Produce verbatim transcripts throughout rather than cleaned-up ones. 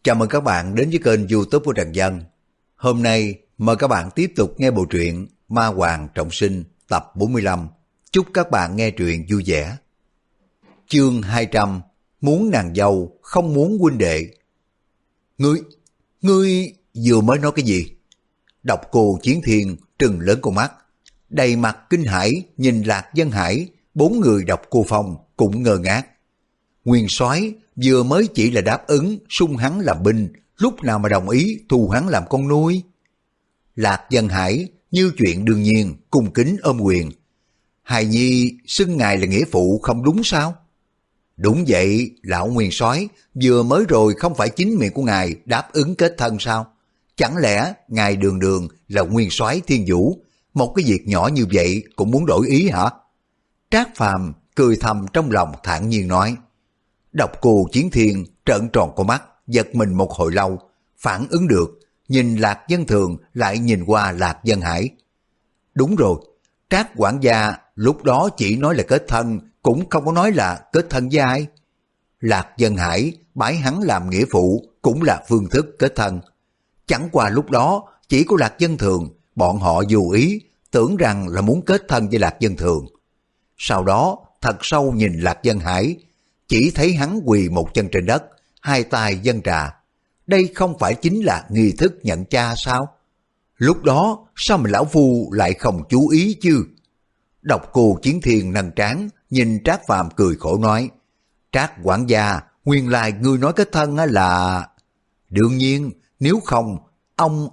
Chào mừng các bạn đến với kênh YouTube của Trần Dân. Hôm nay mời các bạn tiếp tục nghe bộ truyện Ma Hoàng Trọng Sinh tập bốn mươi lăm. Chúc các bạn nghe truyện vui vẻ. Chương hai trăm. Muốn nàng dâu không muốn huynh đệ. Ngươi, ngươi vừa mới nói cái gì? Độc Cô Chiến Thiên trừng lớn con mắt, đầy mặt kinh hãi nhìn Lạc Dân Hải. Bốn người Độc Cô Phong cũng ngơ ngác. Nguyên soái vừa mới chỉ là đáp ứng sung hắn làm binh, lúc nào mà đồng ý thu hắn làm con nuôi? Lạc Dân Hải như chuyện đương nhiên cung kính ôm quyền. Hài nhi xưng ngài là nghĩa phụ không đúng sao? Đúng vậy, lão Nguyên soái, vừa mới rồi không phải chính miệng của ngài đáp ứng kết thân sao? Chẳng lẽ ngài đường đường là Nguyên soái Thiên Vũ, một cái việc nhỏ như vậy cũng muốn đổi ý hả? Trác Phàm cười thầm trong lòng thản nhiên nói. Độc Cô Chiến Thiên trợn tròn con mắt, giật mình một hồi lâu, phản ứng được, nhìn Lạc Dân Thường lại nhìn qua Lạc Dân Hải. Đúng rồi, Trác quản gia lúc đó chỉ nói là kết thân, cũng không có nói là kết thân với ai. Lạc Dân Hải bái hắn làm nghĩa phụ cũng là phương thức kết thân. Chẳng qua lúc đó chỉ có Lạc Dân Thường, bọn họ dù ý tưởng rằng là muốn kết thân với Lạc Dân Thường. Sau đó thật sâu nhìn Lạc Dân Hải, chỉ thấy hắn quỳ một chân trên đất, hai tay dâng trà. Đây không phải chính là nghi thức nhận cha sao? Lúc đó sao mà lão phu lại không chú ý chứ? Độc Cô Chiến Thiên nâng trán nhìn Trác Phàm cười khổ nói. Trác quản gia, nguyên lai ngươi nói kết thân là... Đương nhiên, nếu không, ông...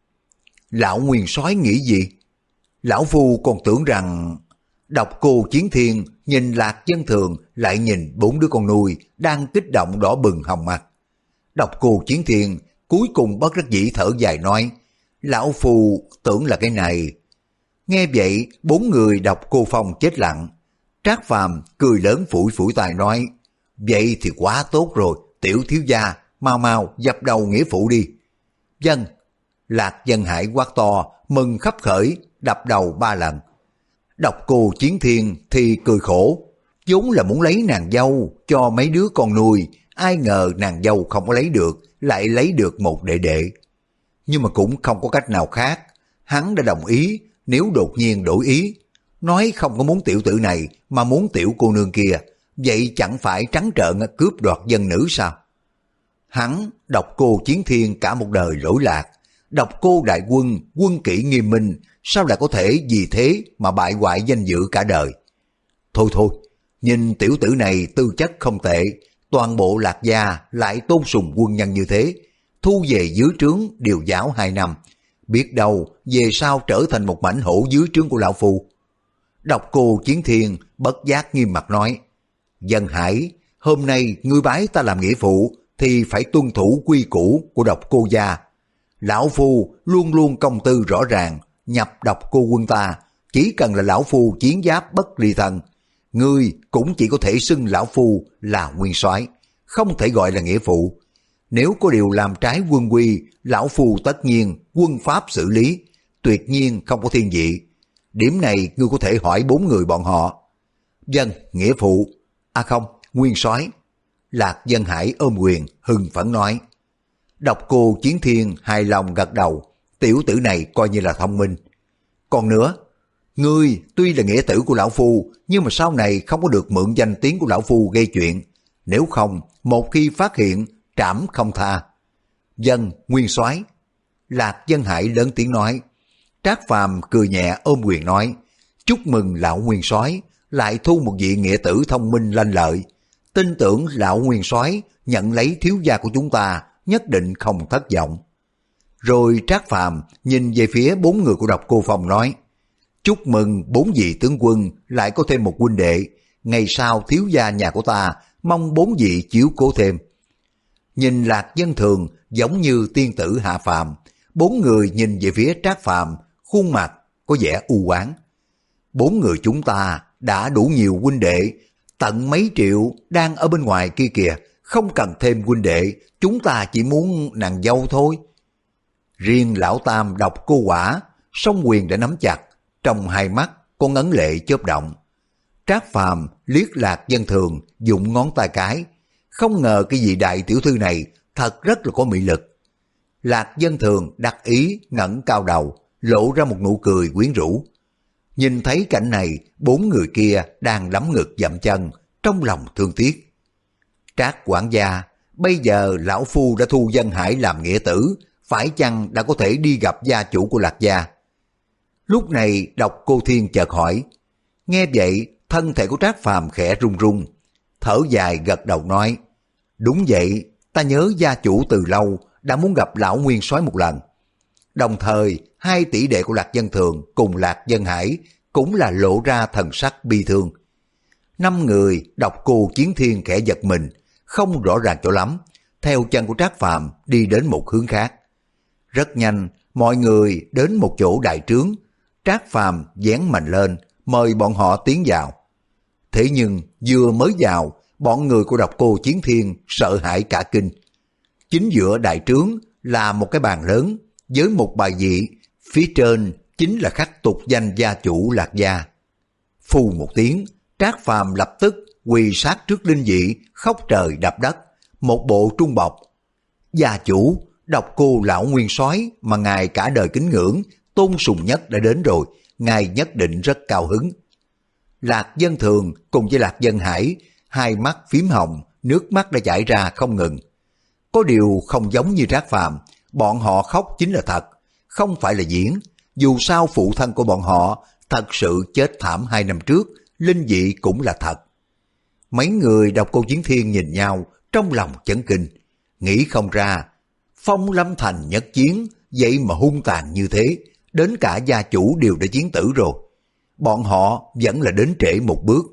Lão Nguyên soái nghĩ gì? Lão phu còn tưởng rằng... Độc Cô Chiến Thiên nhìn Lạc Dân Thường lại nhìn bốn đứa con nuôi đang kích động đỏ bừng hồng mặt. Độc Cô Chiến Thiên cuối cùng bất đắc dĩ thở dài nói, lão phu tưởng là cái này. Nghe vậy bốn người Độc Cô Phong chết lặng. Trác Phàm cười lớn phủi phủi tài nói, vậy thì quá tốt rồi, tiểu thiếu gia, mau mau dập đầu nghĩa phụ đi. Dân. Lạc Dân Hải quát to, mừng khắp khởi, đập đầu ba lần. Độc Cô Chiến Thiên thì cười khổ, vốn là muốn lấy nàng dâu cho mấy đứa con nuôi, ai ngờ nàng dâu không có lấy được, lại lấy được một đệ đệ. Nhưng mà cũng không có cách nào khác, hắn đã đồng ý, nếu đột nhiên đổi ý, nói không có muốn tiểu tử này mà muốn tiểu cô nương kia, vậy chẳng phải trắng trợn cướp đoạt dân nữ sao? Hắn, Độc Cô Chiến Thiên cả một đời lỗi lạc, Độc Cô đại quân, quân kỷ nghiêm minh, sao lại có thể vì thế mà bại hoại danh dự cả đời? Thôi thôi, nhìn tiểu tử này tư chất không tệ, toàn bộ Lạc gia lại tôn sùng quân nhân như thế, thu về dưới trướng điều giáo hai năm, biết đâu về sau trở thành một mảnh hổ dưới trướng của lão phu. Độc Cô Chiến Thiên bất giác nghiêm mặt nói, Dân Hải, hôm nay ngươi bái ta làm nghĩa phụ thì phải tuân thủ quy củ của Độc Cô gia. Lão phu luôn luôn công tư rõ ràng, nhập Độc Cô quân ta, chỉ cần là lão phu chiến giáp bất ly thân, ngươi cũng chỉ có thể xưng lão phu là nguyên soái, không thể gọi là nghĩa phụ. Nếu có điều làm trái quân quy, lão phu tất nhiên quân pháp xử lý, tuyệt nhiên không có thiên vị. Điểm này ngươi có thể hỏi bốn người bọn họ. Dân, nghĩa phụ, à không, nguyên soái. Lạc Dân Hải ôm quyền, hưng phấn nói. Độc Cô Chiến Thiên hài lòng gật đầu, tiểu tử này coi như là thông minh. Còn nữa, ngươi tuy là nghĩa tử của lão phu, nhưng mà sau này không có được mượn danh tiếng của lão phu gây chuyện. Nếu không, một khi phát hiện, trảm không tha. Dân, nguyên soái. Lạc Dân Hải lớn tiếng nói. Trác Phàm cười nhẹ ôm quyền nói, chúc mừng lão nguyên soái lại thu một vị nghĩa tử thông minh lanh lợi. Tin tưởng lão nguyên soái nhận lấy thiếu gia của chúng ta nhất định không thất vọng. Rồi Trác Phàm nhìn về phía bốn người của Độc Cô Phong nói, chúc mừng bốn vị tướng quân lại có thêm một huynh đệ, ngày sau thiếu gia nhà của ta mong bốn vị chiếu cố thêm. Nhìn Lạc Dân Thường giống như tiên tử hạ phàm, bốn người nhìn về phía Trác Phàm, khuôn mặt có vẻ u oán. Bốn người chúng ta đã đủ nhiều huynh đệ, tận mấy triệu đang ở bên ngoài kia kìa, không cần thêm huynh đệ, chúng ta chỉ muốn nàng dâu thôi. Riêng lão tam Độc Cô Quả, song quyền đã nắm chặt, trong hai mắt con ấn lệ chớp động. Trác Phàm liếc Lạc Dân Thường, dụng ngón tay cái, không ngờ cái vị đại tiểu thư này thật rất là có mị lực. Lạc Dân Thường đắc ý ngẩng cao đầu, lộ ra một nụ cười quyến rũ. Nhìn thấy cảnh này, bốn người kia đang đấm ngực dậm chân, trong lòng thương tiếc. Trác quản gia, bây giờ lão phu đã thu Dân Hải làm nghĩa tử, phải chăng đã có thể đi gặp gia chủ của Lạc gia? Lúc này Độc Cô Thiên chợt hỏi. Nghe vậy, thân thể của Trác Phàm khẽ run run, thở dài gật đầu nói, đúng vậy, ta nhớ gia chủ từ lâu đã muốn gặp lão nguyên soái một lần. Đồng thời, hai tỷ đệ của Lạc Dân Thường cùng Lạc Dân Hải cũng là lộ ra thần sắc bi thương. Năm người Độc Cô Chiến Thiên khẽ giật mình, không rõ ràng cho lắm, theo chân của Trác Phàm đi đến một hướng khác. Rất nhanh, mọi người đến một chỗ đại trướng, Trác Phàm dán mạnh lên, mời bọn họ tiến vào. Thế nhưng vừa mới vào, bọn người của Độc Cô Chiến Thiên sợ hãi cả kinh. Chính giữa đại trướng là một cái bàn lớn với một bài vị, phía trên chính là khắc tục danh gia chủ Lạc gia. Phù một tiếng, Trác Phàm lập tức quỳ sát trước linh vị, khóc trời đập đất, một bộ trung bọc. Gia chủ, Độc Cô lão nguyên soái mà ngài cả đời kính ngưỡng, tôn sùng nhất đã đến rồi, ngài nhất định rất cao hứng. Lạc Dân Thường cùng với Lạc Dân Hải, hai mắt phím hồng, nước mắt đã chảy ra không ngừng. Có điều không giống như Trác Phàm, bọn họ khóc chính là thật, không phải là diễn. Dù sao phụ thân của bọn họ thật sự chết thảm hai năm trước, linh dị cũng là thật. Mấy người Độc Cô Chiến Thiên nhìn nhau, trong lòng chấn kinh, nghĩ không ra, Phong Lâm Thành nhất chiến, vậy mà hung tàn như thế, đến cả gia chủ đều đã chiến tử rồi. Bọn họ vẫn là đến trễ một bước.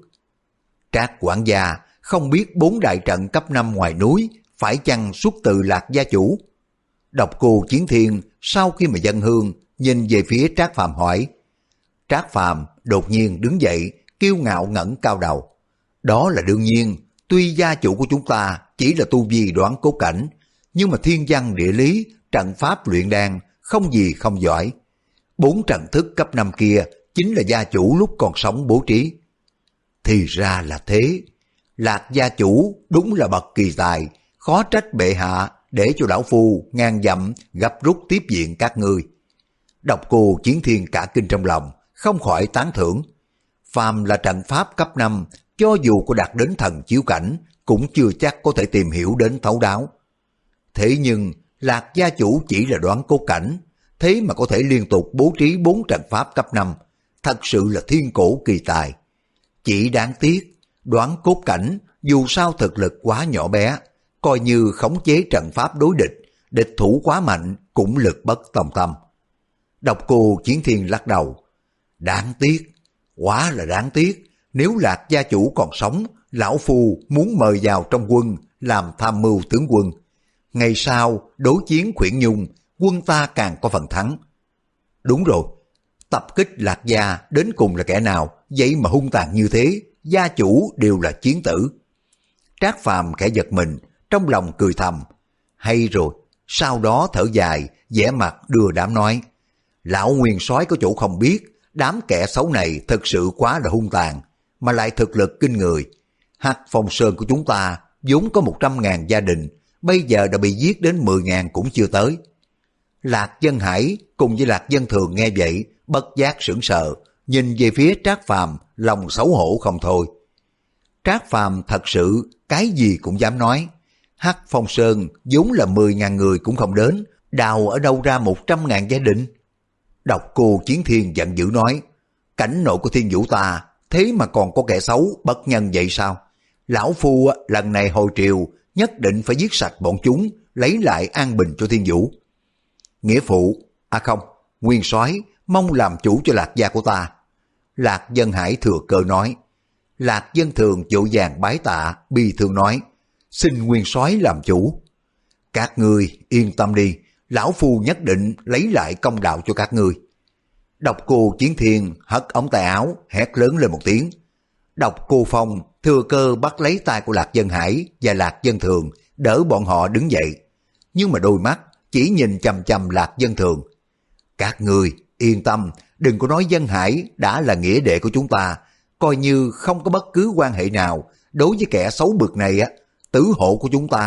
Trác quản gia không biết bốn đại trận cấp năm ngoài núi phải chăng xuất từ Lạc gia chủ. Độc Cô Chiến Thiên sau khi mà dâng hương nhìn về phía Trác Phàm hỏi. Trác Phàm đột nhiên đứng dậy, kiêu ngạo ngẩng cao đầu. Đó là đương nhiên, tuy gia chủ của chúng ta chỉ là tu vi đoán cốt cảnh, nhưng mà thiên văn địa lý, trận pháp luyện đan không gì không giỏi. Bốn trận thức cấp năm kia chính là gia chủ lúc còn sống bố trí. Thì ra là thế, Lạc gia chủ đúng là bậc kỳ tài, khó trách bệ hạ để cho lão phu ngàn dặm gấp rút tiếp viện các ngươi. Độc Cô Chiến Thiên cả kinh trong lòng, không khỏi tán thưởng. Phàm là trận pháp cấp năm, cho dù có đạt đến thần chiếu cảnh, cũng chưa chắc có thể tìm hiểu đến thấu đáo. Thế nhưng, Lạc gia chủ chỉ là đoán cốt cảnh, thế mà có thể liên tục bố trí bốn trận pháp cấp năm, thật sự là thiên cổ kỳ tài. Chỉ đáng tiếc, đoán cốt cảnh dù sao thực lực quá nhỏ bé, coi như khống chế trận pháp đối địch, địch thủ quá mạnh cũng lực bất tòng tâm. Độc Cô Chiến Thiên lắc đầu. Đáng tiếc, quá là đáng tiếc, nếu Lạc gia chủ còn sống, lão phu muốn mời vào trong quân làm tham mưu tướng quân. Ngày sau đối chiến Khuyển Nhung, quân ta càng có phần thắng. Đúng rồi, tập kích Lạc gia đến cùng là kẻ nào, vậy mà hung tàn như thế, gia chủ đều là chiến tử. Trác Phàm khẽ giật mình, trong lòng cười thầm. Hay rồi, sau đó thở dài, vẻ mặt đưa đám nói. Lão nguyên soái có chỗ không biết, đám kẻ xấu này thật sự quá là hung tàn, mà lại thực lực kinh người. Hắc Phong Sơn của chúng ta vốn có một trăm ngàn gia đình, bây giờ đã bị giết đến mười ngàn cũng chưa tới. Lạc Dân Hải cùng với Lạc Dân Thường nghe vậy, bất giác sững sờ, nhìn về phía Trác Phàm, lòng xấu hổ không thôi. Trác Phàm thật sự cái gì cũng dám nói. Hắc Phong Sơn vốn là mười ngàn người cũng không đến, đào ở đâu ra một trăm ngàn gia đình. Độc Cô Chiến Thiên giận dữ nói, cảnh nội của Thiên Vũ ta, thế mà còn có kẻ xấu bất nhân vậy sao? Lão phu lần này hồi triều nhất định phải giết sạch bọn chúng, lấy lại an bình cho Thiên Vũ. Nghĩa phụ, à không, nguyên soái mong làm chủ cho Lạc gia của ta. Lạc Dân Hải thừa cơ nói. Lạc Dân Thường vội vàng bái tạ, bi thương nói, xin nguyên soái làm chủ. Các ngươi yên tâm đi, lão phu nhất định lấy lại công đạo cho các ngươi. Độc Cô Chiến Thiên hất ống tay áo, hét lớn lên một tiếng. Độc Cô Phong thừa cơ bắt lấy tay của Lạc Dân Hải và Lạc Dân Thường, đỡ bọn họ đứng dậy. Nhưng mà đôi mắt chỉ nhìn chằm chằm Lạc Dân Thường. Các ngươi yên tâm, đừng có nói Dân Hải đã là nghĩa đệ của chúng ta, coi như không có bất cứ quan hệ nào, đối với kẻ xấu bực này á, tứ hộ của chúng ta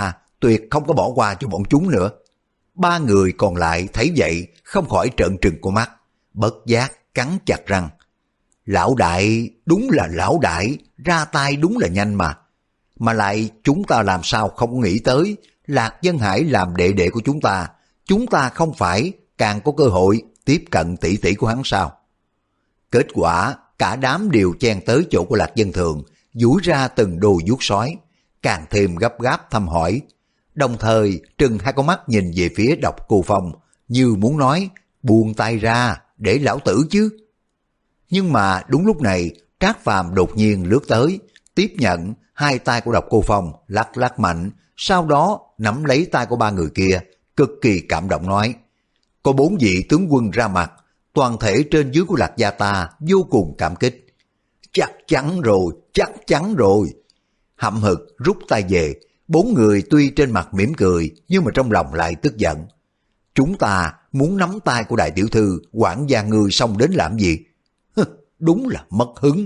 tuyệt không có bỏ qua cho bọn chúng nữa. Ba người còn lại thấy vậy không khỏi trợn trừng con mắt, bất giác cắn chặt răng. Lão đại, đúng là lão đại, ra tay đúng là nhanh mà. Mà lại chúng ta làm sao không nghĩ tới, Lạc Vân Hải làm đệ đệ của chúng ta, chúng ta không phải càng có cơ hội tiếp cận tỷ tỷ của hắn sao? Kết quả cả đám đều chen tới chỗ của Lạc Vân Thường, duỗi ra từng đôi vuốt sói, càng thêm gấp gáp thăm hỏi, đồng thời trừng hai con mắt nhìn về phía Độc Cô Phong, như muốn nói buông tay ra để lão tử chứ. Nhưng mà đúng lúc này Trác Phàm đột nhiên lướt tới, tiếp nhận hai tay của Độc Cô Phong, lắc lắc mạnh, sau đó nắm lấy tay của ba người kia, cực kỳ cảm động nói: có bốn vị tướng quân ra mặt, toàn thể trên dưới của Lạc gia ta vô cùng cảm kích. Chắc chắn rồi, chắc chắn rồi. Hậm hực rút tay về, bốn người tuy trên mặt mỉm cười nhưng mà trong lòng lại tức giận. Chúng ta muốn nắm tay của đại tiểu thư quản gia ngươi xong đến làm gì? Hừ, đúng là mất hứng.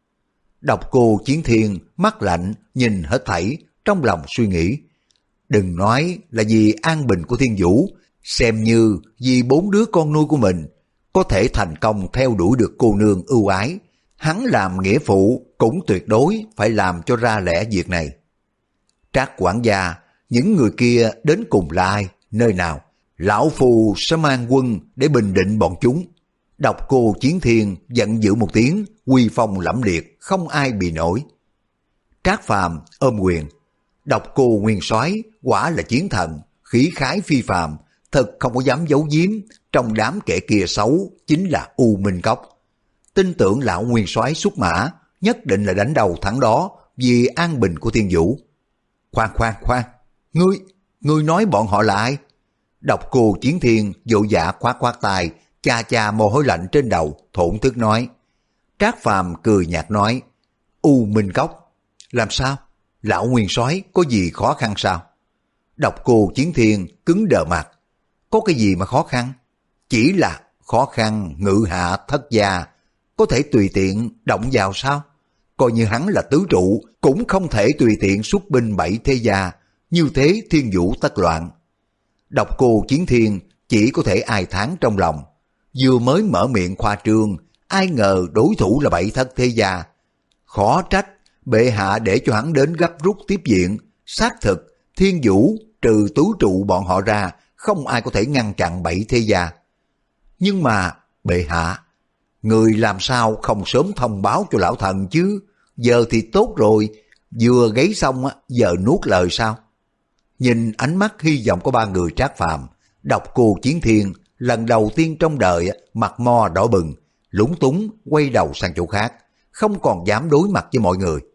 Độc Cô Chiến Thiên mắt lạnh nhìn hết thảy, trong lòng suy nghĩ. Đừng nói là vì an bình của Thiên Vũ, xem như vì bốn đứa con nuôi của mình có thể thành công theo đuổi được cô nương ưu ái, hắn làm nghĩa phụ cũng tuyệt đối phải làm cho ra lẽ việc này. Trác quản gia, những người kia đến cùng là ai, nơi nào? Lão Phu sẽ mang quân để bình định bọn chúng. Độc Cô Chiến Thiên giận dữ một tiếng, uy phong lẫm liệt, không ai bị nổi. Trác Phàm ôm quyền. Độc Cô Nguyên Soái quả là chiến thần, khí khái phi phàm, thật không có dám giấu giếm, trong đám kẻ kia xấu chính là U Minh Cốc. Tin tưởng lão Nguyên Soái xuất mã, nhất định là đánh đầu thắng đó vì an bình của Thiên Vũ. Khoan khoan khoan, ngươi, ngươi nói bọn họ là ai? Độc Cô Chiến Thiên vội vã khoát khoát tay, cha cha mồ hôi lạnh trên đầu, thổn thức nói. Trác Phàm cười nhạt nói: U Minh Cốc, làm sao? Lão Nguyên Soái có gì khó khăn sao? Độc Cô Chiến Thiên cứng đờ mặt. Có cái gì mà khó khăn? Chỉ là khó khăn ngự hạ thất gia, có thể tùy tiện động vào sao? Coi như hắn là tứ trụ, cũng không thể tùy tiện xuất binh bảy thế gia, như thế Thiên Vũ tất loạn. Độc Cô Chiến Thiên chỉ có thể ai thán trong lòng, vừa mới mở miệng khoa trương, ai ngờ đối thủ là bảy thất thế gia. Khó trách bệ hạ để cho hắn đến gấp rút tiếp viện, xác thực Thiên Vũ trừ tứ trụ bọn họ ra, không ai có thể ngăn chặn bảy thế gia. Nhưng mà bệ hạ, người làm sao không sớm thông báo cho lão thần chứ? Giờ thì tốt rồi, vừa gáy xong giờ nuốt lời sao? Nhìn ánh mắt hy vọng của ba người Trác Phàm, Độc Cô Chiến Thiên lần đầu tiên trong đời mặt mo đỏ bừng, lúng túng quay đầu sang chỗ khác, không còn dám đối mặt với mọi người.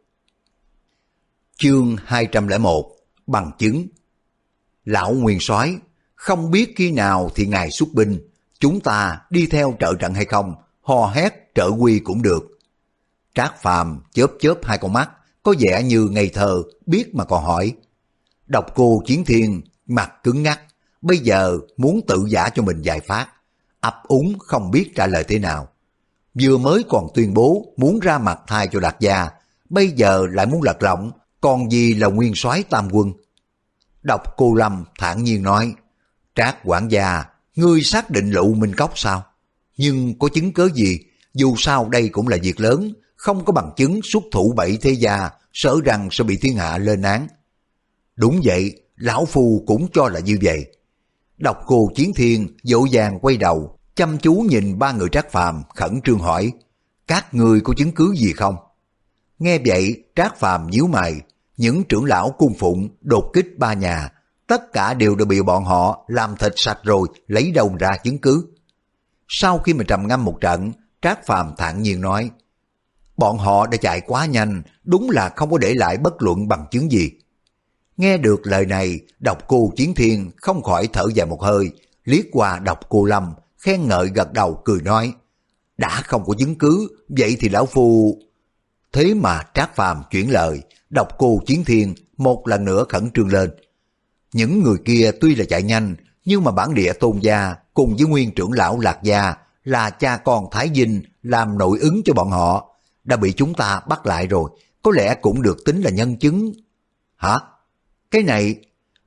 Chương hai trăm lẻ một, bằng chứng. Lão Nguyên Soái, không biết khi nào thì ngài xuất binh, chúng ta đi theo trợ trận hay không, hò hét trợ quy cũng được. Trác Phàm chớp chớp hai con mắt, có vẻ như ngây thơ, biết mà còn hỏi. Độc Cô Chiến Thiên mặt cứng ngắc, bây giờ muốn tự giả cho mình vài phát, ấp úng không biết trả lời thế nào. Vừa mới còn tuyên bố muốn ra mặt thay cho Lạc gia, bây giờ lại muốn lật lọng, còn gì là Nguyên Soái tam quân. Độc Cô Lâm thản nhiên nói: Trác quản gia, ngươi xác định là U Minh Cốc sao? Nhưng có chứng cớ gì? Dù sao đây cũng là việc lớn, không có bằng chứng xuất thủ bảy thế gia, sợ rằng sẽ bị thiên hạ lên án. Đúng vậy, lão phu cũng cho là như vậy. Độc Cô Chiến Thiên vội vàng quay đầu, chăm chú nhìn ba người Trác Phàm, khẩn trương hỏi: các ngươi có chứng cứ gì không? Nghe vậy, Trác Phàm nhíu mày, những trưởng lão cung phụng đột kích ba nhà, tất cả đều đã bị bọn họ làm thịt sạch rồi, lấy đâu ra chứng cứ? Sau khi mà trầm ngâm một trận, Trác Phàm thản nhiên nói: bọn họ đã chạy quá nhanh, đúng là không có để lại bất luận bằng chứng gì. Nghe được lời này, Độc Cô Chiến Thiên không khỏi thở dài một hơi, liếc qua Độc Cô Lâm, khen ngợi gật đầu cười nói: đã không có chứng cứ, vậy thì lão phu... Thế mà Trác Phàm chuyển lời, Độc Cô Chiến Thiên một lần nữa khẩn trương lên. Những người kia tuy là chạy nhanh, nhưng mà bản địa Tôn gia cùng với nguyên trưởng lão Lạc gia là cha con Thái Vinh làm nội ứng cho bọn họ, đã bị chúng ta bắt lại rồi, có lẽ cũng được tính là nhân chứng. Hả? Cái này,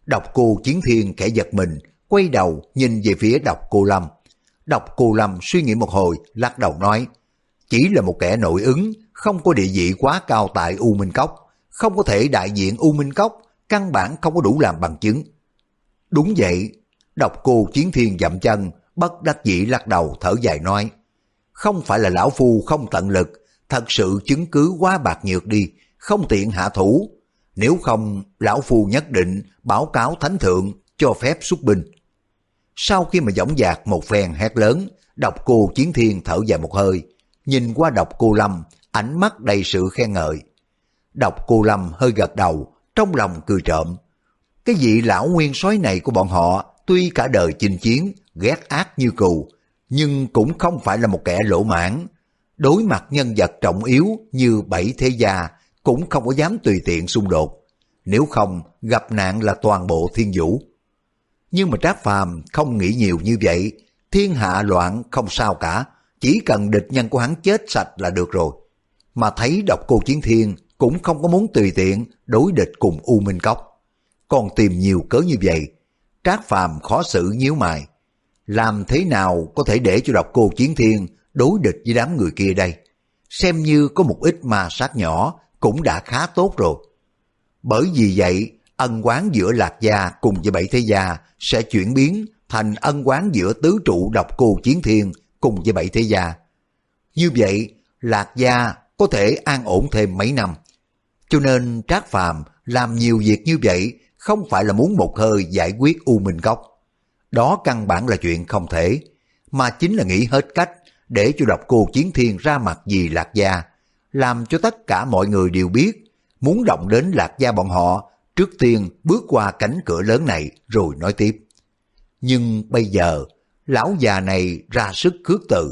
Độc Cô Chiến Thiên khẽ giật mình, quay đầu nhìn về phía Độc Cô Lâm. Độc Cô Lâm suy nghĩ một hồi, lắc đầu nói, chỉ là một kẻ nội ứng, không có địa vị quá cao tại U Minh Cốc, không có thể đại diện U Minh Cốc, căn bản không có đủ làm bằng chứng. Đúng vậy. Độc Cô Chiến Thiên dậm chân, bất đắc dĩ lắc đầu thở dài nói, không phải là lão phu không tận lực, thật sự chứng cứ quá bạc nhược đi, không tiện hạ thủ. Nếu không, lão phu nhất định báo cáo thánh thượng cho phép xuất binh. Sau khi mà dõng dạc một phen hét lớn, Độc Cô Chiến Thiên thở dài một hơi, nhìn qua Độc Cô Lâm, ánh mắt đầy sự khen ngợi. Độc Cô Lâm hơi gật đầu, trong lòng cười trộm. Cái vị lão nguyên soái này của bọn họ, tuy cả đời chinh chiến, ghét ác như cừu, nhưng cũng không phải là một kẻ lỗ mãn. Đối mặt nhân vật trọng yếu như Bảy Thế Gia, cũng không có dám tùy tiện xung đột. Nếu không, gặp nạn là toàn bộ thiên vũ. Nhưng mà Trác Phàm không nghĩ nhiều như vậy, thiên hạ loạn không sao cả, chỉ cần địch nhân của hắn chết sạch là được rồi. Mà thấy Độc Cô Chiến Thiên cũng không có muốn tùy tiện đối địch cùng U Minh Cốc, còn tìm nhiều cớ như vậy. Trác Phàm khó xử nhíu mày, làm thế nào có thể để cho Độc Cô Chiến Thiên đối địch với đám người kia đây? Xem như có một ít ma sát nhỏ cũng đã khá tốt rồi. Bởi vì vậy, ân oán giữa Lạc Gia cùng với Bảy Thế Gia sẽ chuyển biến thành ân oán giữa tứ trụ Độc Cô Chiến Thiên cùng với Bảy Thế Gia. Như vậy, Lạc Gia có thể an ổn thêm mấy năm. Cho nên Trác Phàm làm nhiều việc như vậy không phải là muốn một hơi giải quyết U Minh Cốc. Đó căn bản là chuyện không thể, mà chính là nghĩ hết cách để cho Độc Cô Chiến Thiên ra mặt vì Lạc Gia, làm cho tất cả mọi người đều biết, muốn động đến Lạc Gia bọn họ, trước tiên bước qua cánh cửa lớn này rồi nói tiếp. Nhưng bây giờ, lão già này ra sức khước từ.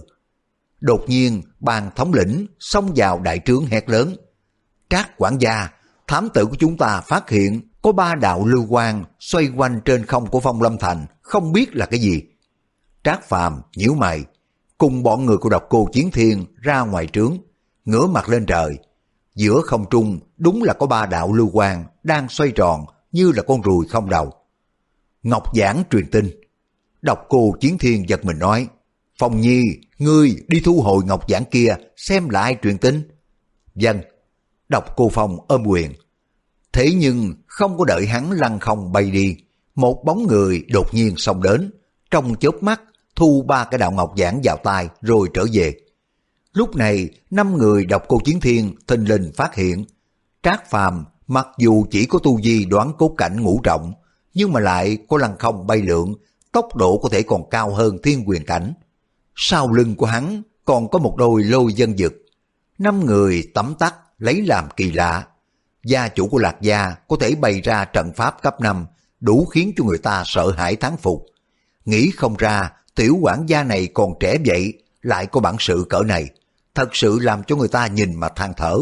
Đột nhiên, ban thống lĩnh xông vào đại trướng hét lớn, Trác quản gia, thám tử của chúng ta phát hiện có ba đạo lưu quang xoay quanh trên không của Phong Lâm Thành, không biết là cái gì. Trác Phàm nhíu mày, cùng bọn người của Độc Cô Chiến Thiên ra ngoài trướng, ngửa mặt lên trời. Giữa không trung đúng là có ba đạo lưu quang đang xoay tròn như là con ruồi không đầu. Ngọc Giản truyền tin. Độc Cô Chiến Thiên giật mình nói, Phong Nhi, ngươi đi thu hồi Ngọc Giản kia, xem là ai truyền tin. Vâng. Độc Cô Phong ôm quyền. Thế nhưng không có đợi hắn lăn không bay đi, một bóng người đột nhiên xông đến, trong chớp mắt thu ba cái đạo Ngọc Giản vào tay rồi trở về. Lúc này, năm người Độc Cô Chiến Thiên thình lình phát hiện, Trác Phàm mặc dù chỉ có tu vi đoán cốt cảnh ngũ trọng, nhưng mà lại có lăng không bay lượn, tốc độ có thể còn cao hơn thiên quyền cảnh. Sau lưng của hắn còn có một đôi lôi dân dực. Năm người tấm tắc lấy làm kỳ lạ. Gia chủ của Lạc Gia có thể bày ra trận pháp cấp năm, đủ khiến cho người ta sợ hãi thán phục. Nghĩ không ra tiểu quản gia này còn trẻ vậy, lại có bản sự cỡ này, thật sự làm cho người ta nhìn mà than thở.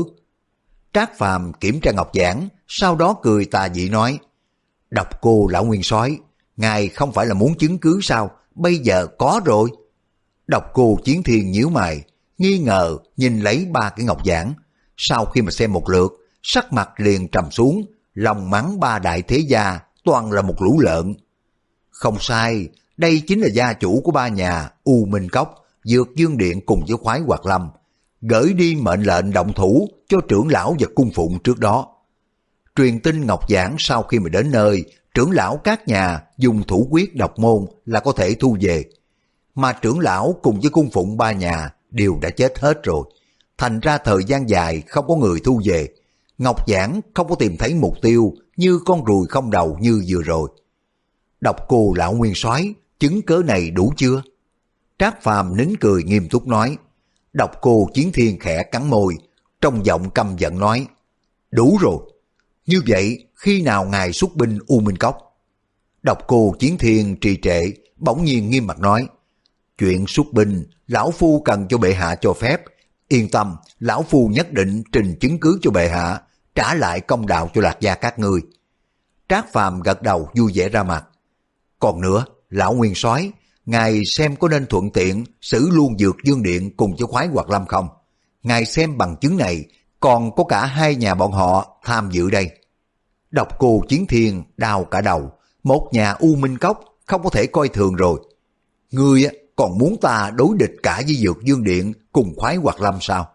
Trác Phàm kiểm tra Ngọc Giản, sau đó cười tà dị nói, Độc Cô lão nguyên soái, ngài không phải là muốn chứng cứ sao, bây giờ có rồi. Độc Cô Chiến Thiên nhíu mày, nghi ngờ nhìn lấy ba cái Ngọc Giản, sau khi mà xem một lượt, sắc mặt liền trầm xuống, lòng mắng ba đại thế gia toàn là một lũ lợn. Không sai, đây chính là gia chủ của ba nhà U Minh Cốc, Dược Dương Điện cùng với Khoái Hoạt Lâm, gửi đi mệnh lệnh động thủ cho trưởng lão và cung phụng trước đó. Truyền tin Ngọc Giản sau khi mà đến nơi, trưởng lão các nhà dùng thủ quyết độc môn là có thể thu về. Mà trưởng lão cùng với cung phụng ba nhà đều đã chết hết rồi, thành ra thời gian dài không có người thu về. Ngọc Giản không có tìm thấy mục tiêu như con ruồi không đầu như vừa rồi. Độc Cô lão nguyên soái, chứng cớ này đủ chưa? Trác Phàm nín cười nghiêm túc nói. Độc Cô Chiến Thiên khẽ cắn môi, trong giọng căm giận nói, đủ rồi. Như vậy khi nào ngài xuất binh U Minh Cốc? Độc Cô Chiến Thiên trì trệ, bỗng nhiên nghiêm mặt nói, chuyện xuất binh lão phu cần cho bệ hạ cho phép, yên tâm, lão phu nhất định trình chứng cứ cho bệ hạ, trả lại công đạo cho Lạc Gia các ngươi. Trác Phàm gật đầu vui vẻ ra mặt. Còn nữa, lão nguyên soái, ngài xem có nên thuận tiện xử luôn Dược Dương Điện cùng với Khoái Hoạt Lâm không? Ngài xem bằng chứng này, còn có cả hai nhà bọn họ tham dự đây. Độc Cô Chiến Thiên đau cả đầu, Một nhà U Minh Cốc không có thể coi thường rồi. Ngươi còn muốn ta đối địch cả với Dược Dương Điện cùng Khoái Hoạt Lâm sao?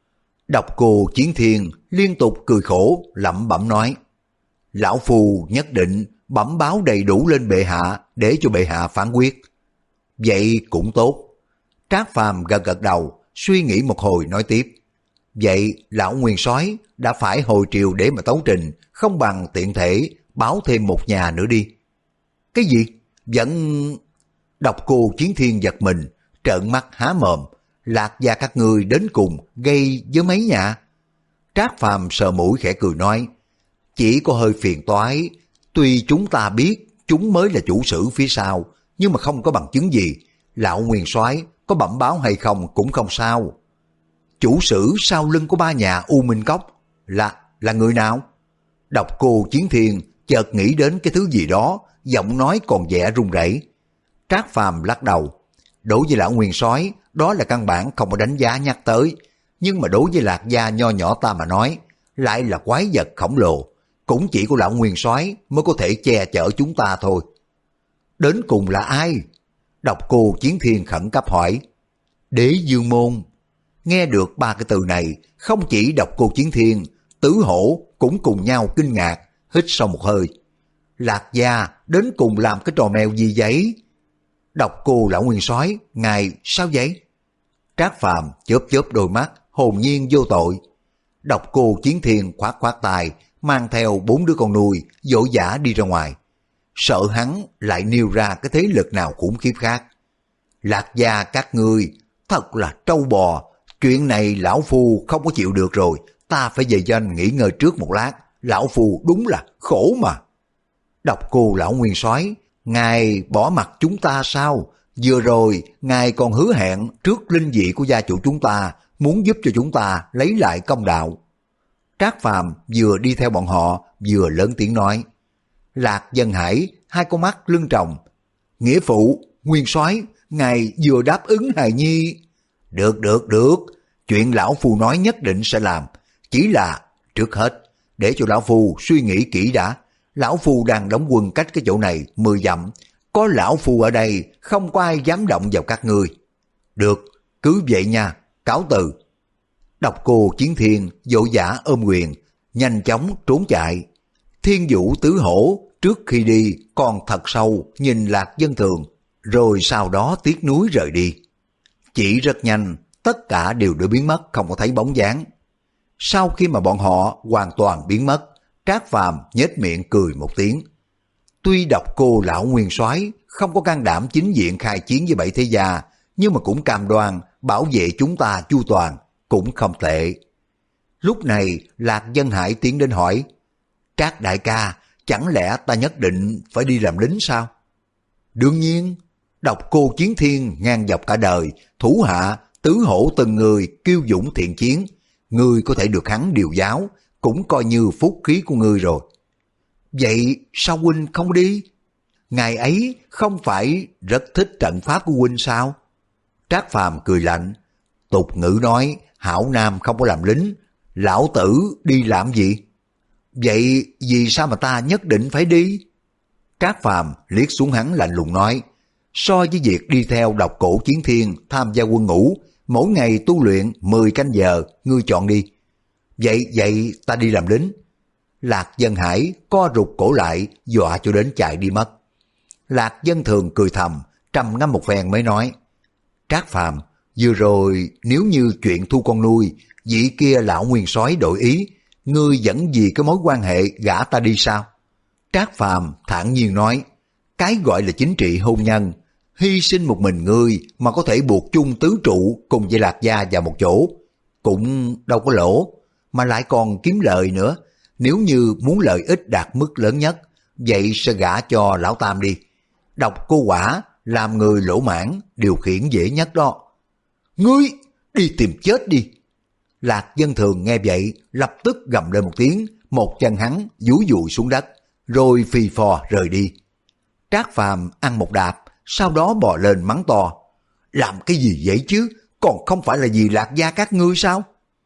Độc Cô Chiến Thiên liên tục cười khổ, lẩm bẩm nói: Lão Phu nhất định bẩm báo đầy đủ lên bệ hạ để cho bệ hạ phán quyết. Vậy cũng tốt. Trác Phàm gật gật đầu, suy nghĩ một hồi nói tiếp: Vậy lão Nguyên Soái đã phải hồi triều để mà tấu trình, không bằng tiện thể báo thêm một nhà nữa đi. Cái gì? Vẫn... Độc Cô Chiến Thiên giật mình, trợn mắt há mồm. Lạc gia các ngươi đến cùng gây với mấy nhà? Trác Phàm sờ mũi khẽ cười nói: Chỉ có hơi phiền toái. Tuy chúng ta biết chúng mới là chủ sử phía sau, nhưng mà không có bằng chứng gì. Lão Nguyên Soái có bẩm báo hay không cũng không sao. Chủ sử sau lưng của ba nhà U Minh Cốc là là người nào? Độc Cô Chiến Thiên chợt nghĩ đến cái thứ gì đó, giọng nói còn vẻ run rẩy. Trác Phàm lắc đầu: Đối với lão Nguyên Soái, đó là căn bản không có đánh giá nhắc tới, nhưng mà đối với Lạc gia nho nhỏ ta mà nói, lại là quái vật khổng lồ, cũng chỉ có lão Nguyên Soái mới có thể che chở chúng ta thôi. Đến cùng là ai? Độc Cô Chiến Thiên khẩn cấp hỏi. Đế Dương Môn. Nghe được ba cái từ này, không chỉ Độc Cô Chiến Thiên, Tứ Hổ cũng cùng nhau kinh ngạc, hít sâu một hơi. Lạc gia đến cùng làm cái trò mèo gì vậy? Độc Cô lão Nguyên Soái, ngài sao vậy? Trác Phàm chớp chớp đôi mắt, hồn nhiên vô tội. Độc Cô Chiến Thiên khoát khoát tài, mang theo bốn đứa con nuôi, dỗ dã đi ra ngoài. Sợ hắn lại nêu ra cái thế lực nào khủng khiếp khác. Lạc gia các ngươi thật là trâu bò, chuyện này lão phu không có chịu được rồi, ta phải về doanh nghỉ ngơi trước một lát, lão phu đúng là khổ mà. Độc Cô lão Nguyên Soái, ngài bỏ mặt chúng ta sao? Vừa rồi ngài còn hứa hẹn trước linh dị của gia chủ chúng ta, muốn giúp cho chúng ta lấy lại công đạo. Trác Phàm vừa đi theo bọn họ vừa lớn tiếng nói. Lạc Dân Hải hai con mắt lưng tròng. Nghĩa phụ, Nguyên Soái, ngài vừa đáp ứng hài nhi. Được được được, chuyện lão phu nói nhất định sẽ làm. Chỉ là trước hết để cho lão phu suy nghĩ kỹ đã. Lão phu đang đóng quân cách cái chỗ này mười dặm, có lão phu ở đây không có ai dám động vào các ngươi. Được, cứ vậy nha, cáo từ. Độc Cô Chiến Thiên vội vã ôm quyền, nhanh chóng trốn chạy. Thiên Vũ Tứ Hổ trước khi đi còn thật sâu nhìn Lạc Dân Thường, rồi sau đó tiếc nuối rời đi. Chỉ rất nhanh, tất cả đều đã biến mất, không có thấy bóng dáng. Sau khi mà bọn họ hoàn toàn biến mất, Trác Phàm nhếch miệng cười một tiếng. Tuy Độc Cô lão Nguyên Soái không có can đảm chính diện khai chiến với bảy thế gia, nhưng mà cũng cam đoan bảo vệ chúng ta chu toàn, cũng không tệ. Lúc này Lạc Dân Hải tiến đến hỏi: Trác đại ca, chẳng lẽ ta nhất định phải đi làm lính sao? Đương nhiên. Độc Cô Chiến Thiên ngang dọc cả đời, thủ hạ tứ hổ từng người kiêu dũng thiện chiến, ngươi có thể được hắn điều giáo, cũng coi như phúc khí của ngươi rồi. Vậy sao huynh không đi? Ngài ấy không phải rất thích trận pháp của huynh sao? Trác Phàm cười lạnh. Tục ngữ nói hảo nam không có làm lính, lão tử đi làm gì? Vậy vì sao mà ta nhất định phải đi? Trác Phàm liếc xuống hắn lạnh lùng nói. So với việc đi theo Độc Cổ Chiến Thiên tham gia quân ngũ, mỗi ngày tu luyện mười canh giờ, ngươi chọn đi. Vậy vậy ta đi làm lính. Lạc Dân Hải co rụt cổ lại, dọa cho đến chạy đi mất. Lạc Dân Thường cười thầm, trầm ngâm một phen mới nói. Trác Phàm, vừa rồi nếu như chuyện thu con nuôi, vị kia lão Nguyên Soái đổi ý, ngươi vẫn vì cái mối quan hệ gả ta đi sao? Trác Phàm thản nhiên nói. Cái gọi là chính trị hôn nhân, hy sinh một mình ngươi mà có thể buộc chung tứ trụ cùng với Lạc gia vào một chỗ, cũng đâu có lỗ, mà lại còn kiếm lời nữa. Nếu như muốn lợi ích đạt mức lớn nhất, vậy sẽ gả cho lão Tam đi. Độc Cô Quả làm người lỗ mãn, điều khiển dễ nhất đó. Ngươi đi tìm chết đi. Lạc Dân Thường nghe vậy lập tức gầm lên một tiếng, một chân hắn dúi dùi xuống đất, rồi phì phò rời đi. Trác Phàm ăn một đạp, sau đó bò lên mắng to. Làm cái gì vậy chứ, còn không phải là vì Lạc gia các ngươi sao?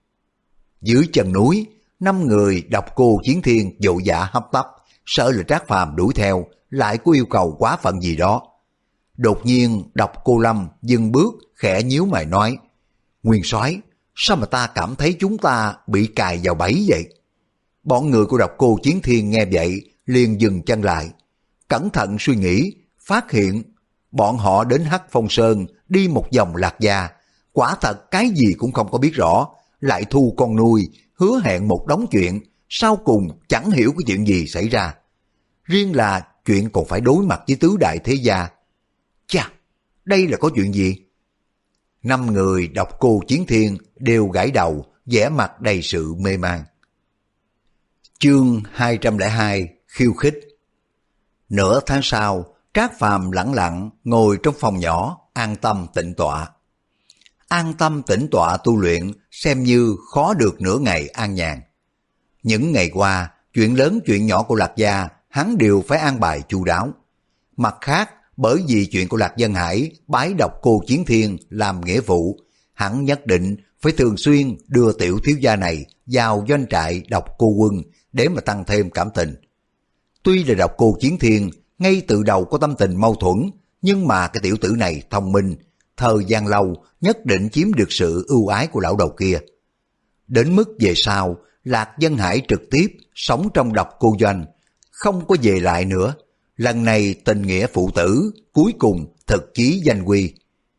Dưới chân núi, năm người Độc Cô Chiến Thiên vội vã hấp tấp, sợ là Trác Phàm đuổi theo, lại có yêu cầu quá phận gì đó. Đột nhiên Độc Cô Lâm dừng bước, khẽ nhíu mày nói: Nguyên soái, sao mà ta cảm thấy chúng ta bị cài vào bẫy vậy? Bọn người của Độc Cô Chiến Thiên nghe vậy liền dừng chân lại, cẩn thận suy nghĩ, phát hiện bọn họ đến Hắc Phong Sơn đi một vòng Lạc Gia, quả thật cái gì cũng không có biết rõ, lại thu con nuôi, hứa hẹn một đống chuyện, sau cùng chẳng hiểu cái chuyện gì xảy ra. Riêng là chuyện còn phải đối mặt với tứ đại thế gia. Chà, đây là có chuyện gì? Năm người Độc Cô Chiến Thiên đều gãi đầu, vẻ mặt đầy sự mê man. Chương hai trăm lẻ hai khiêu khích. Nửa tháng sau, Trác Phàm lẳng lặng ngồi trong phòng nhỏ, an tâm tĩnh tọa. An tâm tĩnh tọa tu luyện xem như khó được nửa ngày an nhàn. Những ngày qua, chuyện lớn chuyện nhỏ của Lạc Gia hắn đều phải an bài chu đáo. Mặt khác, bởi vì chuyện của Lạc Dân Hải bái Độc Cô Chiến Thiên làm nghĩa vụ, hắn nhất định phải thường xuyên đưa tiểu thiếu gia này vào doanh trại Độc Cô Quân để mà tăng thêm cảm tình. Tuy là Độc Cô Chiến Thiên ngay từ đầu có tâm tình mâu thuẫn, nhưng mà cái tiểu tử này thông minh, thời gian lâu nhất định chiếm được sự ưu ái của lão đầu kia. Đến mức về sau, Lạc Dân Hải trực tiếp sống trong Độc Cô Doanh, không có về lại nữa. Lần này tình nghĩa phụ tử cuối cùng thực chí danh quy.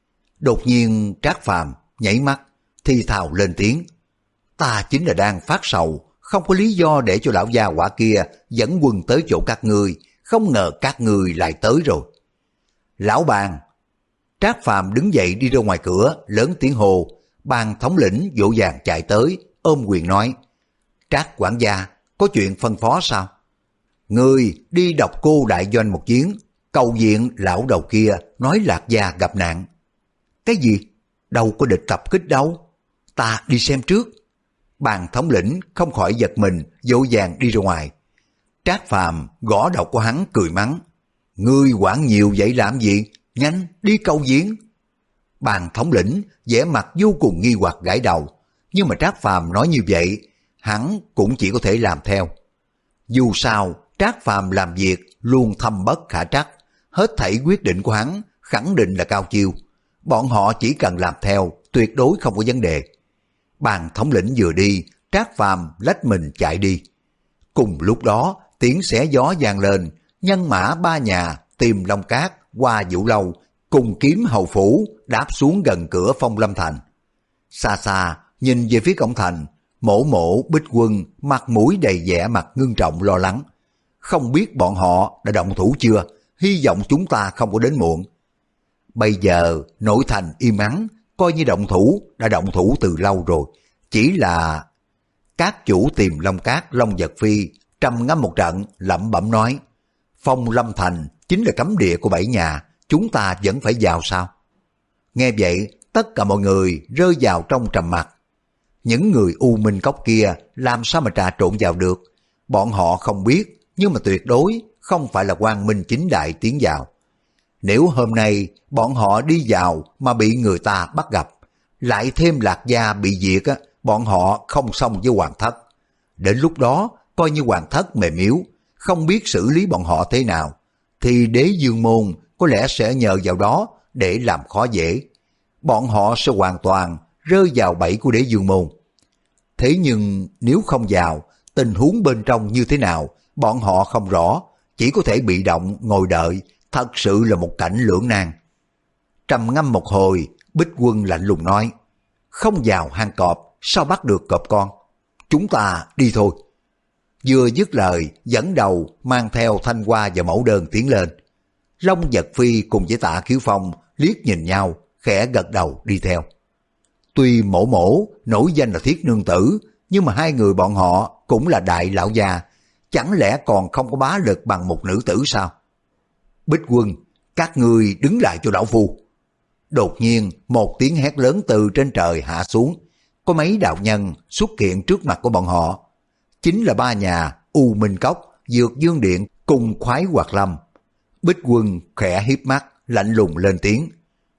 Đột nhiên Trác Phàm nhảy mắt, thi thào lên tiếng: Ta chính là đang phát sầu, không có lý do để cho lão gia hỏa kia dẫn quân tới chỗ các ngươi, không ngờ các ngươi lại tới rồi. Lão Bàn! Trác Phàm đứng dậy đi ra ngoài cửa, lớn tiếng hô. Bàn thống lĩnh vội vàng chạy tới, ôm quyền nói: Trác quản gia, có chuyện phân phó sao? Ngươi đi Độc Cô đại doanh một chuyến, cầu viện lão đầu kia nói Lạc Gia gặp nạn. Cái gì? Đâu có địch tập kích đâu. Ta đi xem trước. Bàn thống lĩnh không khỏi giật mình, vội vàng đi ra ngoài. Trác Phàm gõ đầu của hắn cười mắng: Ngươi quản nhiều vậy làm gì? Nhanh đi cầu viện. Bàn thống lĩnh vẻ mặt vô cùng nghi hoặc gãi đầu, nhưng mà Trác Phàm nói như vậy, hắn cũng chỉ có thể làm theo. Dù sao, Trác Phàm làm việc luôn thâm bất khả trắc, hết thảy quyết định của hắn khẳng định là cao chiêu. Bọn họ chỉ cần làm theo, tuyệt đối không có vấn đề. Bàn thống lĩnh vừa đi, Trác Phàm lách mình chạy đi. Cùng lúc đó, tiếng xé gió vang lên, nhân mã ba nhà tìm Long Cát, qua Vũ Lâu, cùng kiếm hầu phủ đáp xuống gần cửa Phong Lâm Thành. Xa xa, nhìn về phía cổng thành, Mổ Mổ, Bích Quân mặt mũi đầy vẻ mặt ngưng trọng lo lắng. Không biết bọn họ đã động thủ chưa, hy vọng chúng ta không có đến muộn. Bây giờ nội thành im ắng, coi như động thủ đã động thủ từ lâu rồi. Chỉ là các chủ tìm Long Cát, Long Vật Phi trầm ngâm một trận, lẩm bẩm nói: Phong Lâm Thành chính là cấm địa của bảy nhà, chúng ta vẫn phải vào sao? Nghe vậy, tất cả mọi người rơi vào trong trầm mặc. Những người U Minh Cốc kia làm sao mà trà trộn vào được? Bọn họ không biết, nhưng mà tuyệt đối không phải là Quang Minh chính đại tiến vào. Nếu hôm nay bọn họ đi vào mà bị người ta bắt gặp, lại thêm Lạc Gia bị diệt á, bọn họ không xong với Hoàng Thất. Đến lúc đó, coi như Hoàng Thất mềm yếu, không biết xử lý bọn họ thế nào, thì Đế Dương Môn có lẽ sẽ nhờ vào đó để làm khó dễ. Bọn họ sẽ hoàn toàn rơi vào bẫy của Đế Dương Môn. Thế nhưng nếu không vào, tình huống bên trong như thế nào, bọn họ không rõ, chỉ có thể bị động ngồi đợi, thật sự là một cảnh lưỡng nan. Trầm ngâm một hồi, Bích Quân lạnh lùng nói: Không vào hang cọp, sao bắt được cọp con? Chúng ta đi thôi. Vừa dứt lời, dẫn đầu mang theo Thanh Hoa và Mẫu Đơn tiến lên. Long Vật Phi cùng với Tạ Khiếu Phong liếc nhìn nhau, khẽ gật đầu đi theo. Tuy Mổ Mổ nổi danh là thiết nương tử, nhưng mà hai người bọn họ cũng là đại lão gia, chẳng lẽ còn không có bá lực bằng một nữ tử sao? Bích Quân, các ngươi đứng lại cho lão phu. Đột nhiên một tiếng hét lớn từ trên trời hạ xuống, có mấy đạo nhân xuất hiện trước mặt của bọn họ. Chính là ba nhà U Minh Cốc, Dược Dương Điện cùng Khoái Hoạt Lâm. Bích Quân khẽ hiếp mắt, lạnh lùng lên tiếng: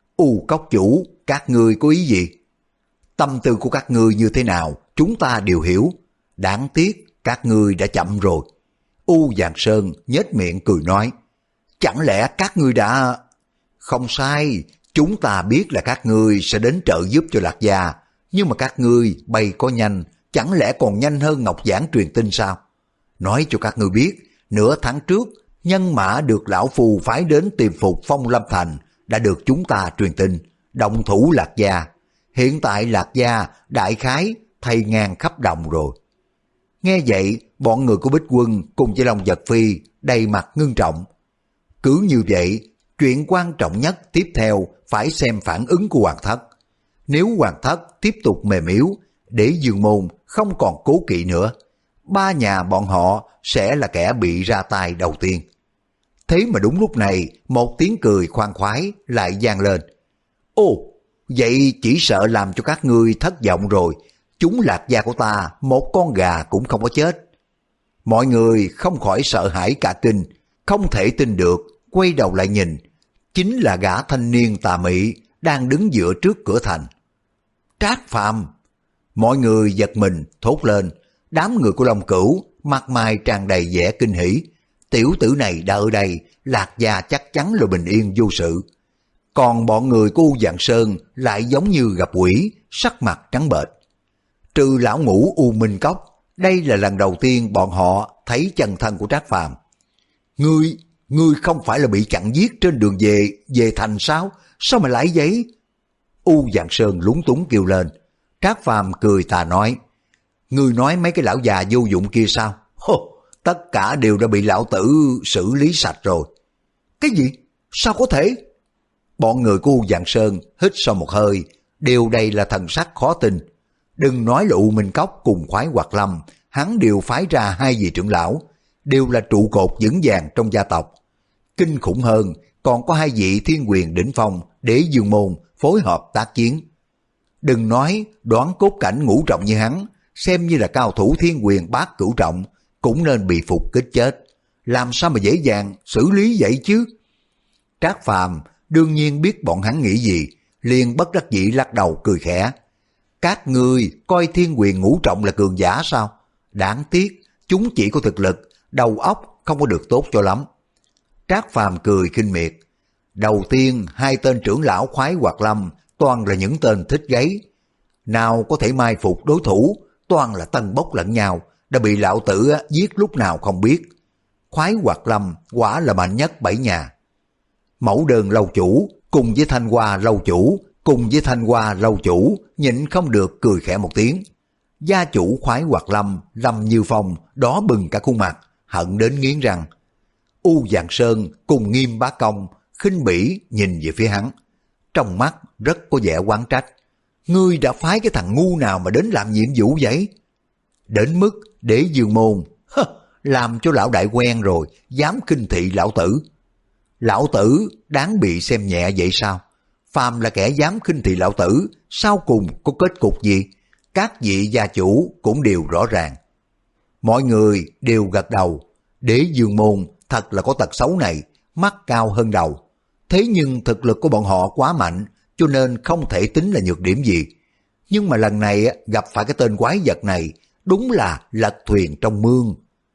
U Cốc chủ, các ngươi có ý gì? Tâm tư của các ngươi như thế nào, chúng ta đều hiểu. Đáng tiếc, các ngươi đã chậm rồi. U Giàng Sơn nhếch miệng cười nói: chẳng lẽ các ngươi đã... Không sai, chúng ta biết là các ngươi sẽ đến trợ giúp cho Lạc Gia, nhưng mà các ngươi bay có nhanh, chẳng lẽ còn nhanh hơn Ngọc Giảng truyền tin sao? Nói cho các ngươi biết, nửa tháng trước, nhân mã được lão phù phái đến tìm phục Phong Lâm Thành đã được chúng ta truyền tin, động thủ Lạc Gia. Hiện tại Lạc Gia đại khái thay ngang khắp đồng rồi. Nghe vậy, bọn người của Bích Quân cùng với Long Giật Phi đầy mặt ngưng trọng. Cứ như vậy, chuyện quan trọng nhất tiếp theo phải xem phản ứng của Hoàng Thất. Nếu Hoàng Thất tiếp tục mềm yếu, để Dương Môn không còn cố kỵ nữa, ba nhà bọn họ sẽ là kẻ bị ra tay đầu tiên. Thế mà đúng lúc này, một tiếng cười khoan khoái lại vang lên. Ồ, vậy chỉ sợ làm cho các ngươi thất vọng rồi, chúng Lạc Gia của ta một con gà cũng không có chết. Mọi người không khỏi sợ hãi cả kinh, không thể tin được, quay đầu lại nhìn, chính là gã thanh niên tà mị đang đứng giữa trước cửa thành. Trác Phàm! Mọi người giật mình thốt lên, đám người của Long Cửu mặt mày tràn đầy vẻ kinh hỉ. Tiểu tử này đã ở đây, Lạc Gia chắc chắn là bình yên vô sự. Còn bọn người của U Vạn Sơn lại giống như gặp quỷ, sắc mặt trắng bệch. Trừ lão ngũ U Minh Cốc, đây là lần đầu tiên bọn họ thấy chân thân của Trác Phàm. Ngươi, ngươi không phải là bị chặn giết trên đường về, về thành sao? Sao mà lại vậy? U Vạn Sơn lúng túng kêu lên. Trác Phàm cười tà nói, ngươi nói mấy cái lão già vô dụng kia sao? Hô, tất cả đều đã bị lão tử xử lý sạch rồi. Cái gì? Sao có thể? Bọn người của U Vạn Sơn hít sau một hơi, đều đây là thần sắc khó tin. Đừng nói là U Minh Cốc cùng Khoái Hoạt Lâm, hắn đều phái ra hai vị trưởng lão, đều là trụ cột vững vàng trong gia tộc. Kinh khủng hơn, còn có hai vị thiên quyền đỉnh phong Đế Dương Môn phối hợp tác chiến. Đừng nói đoán cốt cảnh ngũ trọng như hắn, xem như là cao thủ thiên quyền bát cửu trọng, cũng nên bị phục kích chết. Làm sao mà dễ dàng xử lý vậy chứ? Trác Phàm đương nhiên biết bọn hắn nghĩ gì, liền bất đắc dĩ lắc đầu cười khẽ. Các ngươi coi thiên quyền ngũ trọng là cường giả sao? Đáng tiếc, chúng chỉ có thực lực, đầu óc không có được tốt cho lắm. Trác Phàm cười khinh miệt. Đầu tiên, hai tên trưởng lão Khoái Hoạt Lâm toàn là những tên thích gáy. Nào có thể mai phục đối thủ, toàn là tân bốc lẫn nhau, đã bị lão tử giết lúc nào không biết. Khoái Hoạt Lâm quả là mạnh nhất bảy nhà. Mẫu Đơn lâu chủ cùng với Thanh Hoa lâu chủ cùng với Thanh Hoa lâu chủ nhịn không được cười khẽ một tiếng. Gia chủ Khoái Hoạt Lâm Lâm Như Phong đỏ bừng cả khuôn mặt, hận đến nghiến răng. U Vạn Sơn cùng Nghiêm Bá Công khinh bỉ nhìn về phía hắn, trong mắt rất có vẻ oán trách. Ngươi đã phái cái thằng ngu nào mà đến làm nhiệm vụ vậy? Đến mức Đế Dương Môn hơ, làm cho lão đại quen rồi, dám khinh thị lão tử. Lão tử đáng bị xem nhẹ vậy sao? Phàm là kẻ dám khinh thị lão tử, sau cùng có kết cục gì? Các vị gia chủ cũng đều rõ ràng. Mọi người đều gật đầu. Đế Dương Môn thật là có tật xấu này, mắt cao hơn đầu. Thế nhưng thực lực của bọn họ quá mạnh, cho nên không thể tính là nhược điểm gì. Nhưng mà lần này gặp phải cái tên quái vật này, đúng là lật thuyền trong mương.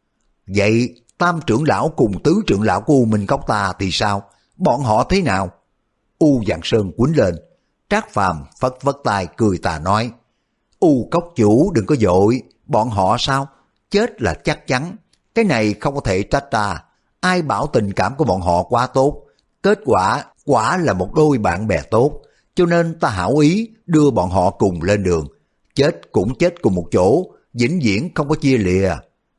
Vậy tam trưởng lão cùng tứ trưởng lão của U Minh Cốc ta thì sao? Bọn họ thế nào? U Vạn Sơn quýnh lên. Trác Phàm phất phất tay cười tà nói, U Cốc chủ đừng có vội, bọn họ sao? Chết là chắc chắn, cái này không có thể trách ta. Ai bảo tình cảm của bọn họ quá tốt, kết quả quả là một đôi bạn bè tốt, cho nên ta hảo ý đưa bọn họ cùng lên đường. Chết cũng chết cùng một chỗ, vĩnh viễn không có chia lìa.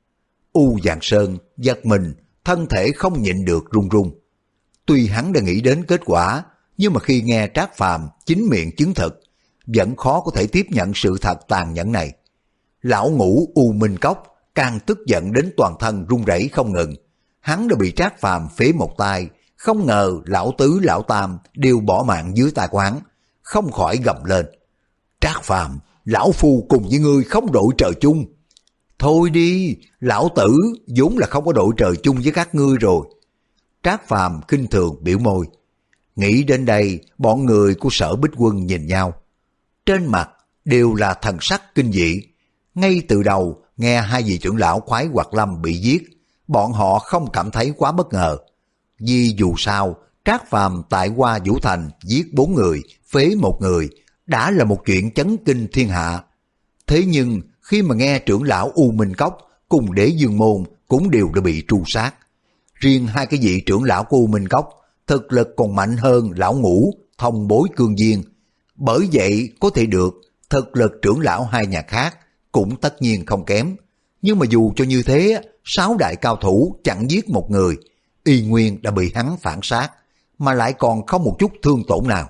U Vạn Sơn giật mình, thân thể không nhịn được run run. Tuy hắn đã nghĩ đến kết quả, nhưng mà khi nghe Trác Phàm chính miệng chứng thực, vẫn khó có thể tiếp nhận sự thật tàn nhẫn này. Lão ngũ U Minh Cốc càng tức giận đến toàn thân run rẩy không ngừng. Hắn đã bị Trác Phàm phế một tay, không ngờ lão tứ lão tam đều bỏ mạng dưới tay của hắn, không khỏi gầm lên. Trác Phàm, lão phu cùng với ngươi không đội trời chung. Thôi đi, lão tử vốn là không có đội trời chung với các ngươi rồi. Trác Phàm khinh thường biểu môi. Nghĩ đến đây, bọn người của Sở Bích Quân nhìn nhau. Trên mặt đều là thần sắc kinh dị. Ngay từ đầu nghe hai vị trưởng lão Khoái Hoạt Lâm bị giết, bọn họ không cảm thấy quá bất ngờ. Vì dù sao, Trác Phàm tại Hoa Vũ Thành giết bốn người, phế một người, đã là một chuyện chấn kinh thiên hạ. Thế nhưng khi mà nghe trưởng lão U Minh Cốc cùng Đế Dương Môn cũng đều đã bị tru sát. Riêng hai cái vị trưởng lão của U Minh Cốc thực lực còn mạnh hơn lão Ngũ, Thông Bối Cương Viên. Bởi vậy có thể được, thực lực trưởng lão hai nhà khác cũng tất nhiên không kém. Nhưng mà dù cho như thế, sáu đại cao thủ chẳng giết một người, y nguyên đã bị hắn phản sát, mà lại còn không một chút thương tổn nào.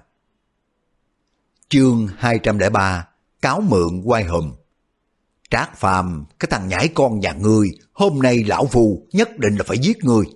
Chương hai trăm lẻ ba, cáo mượn oai hùm. Trác Phàm, cái thằng nhãi con nhà ngươi, hôm nay lão phu nhất định là phải giết ngươi.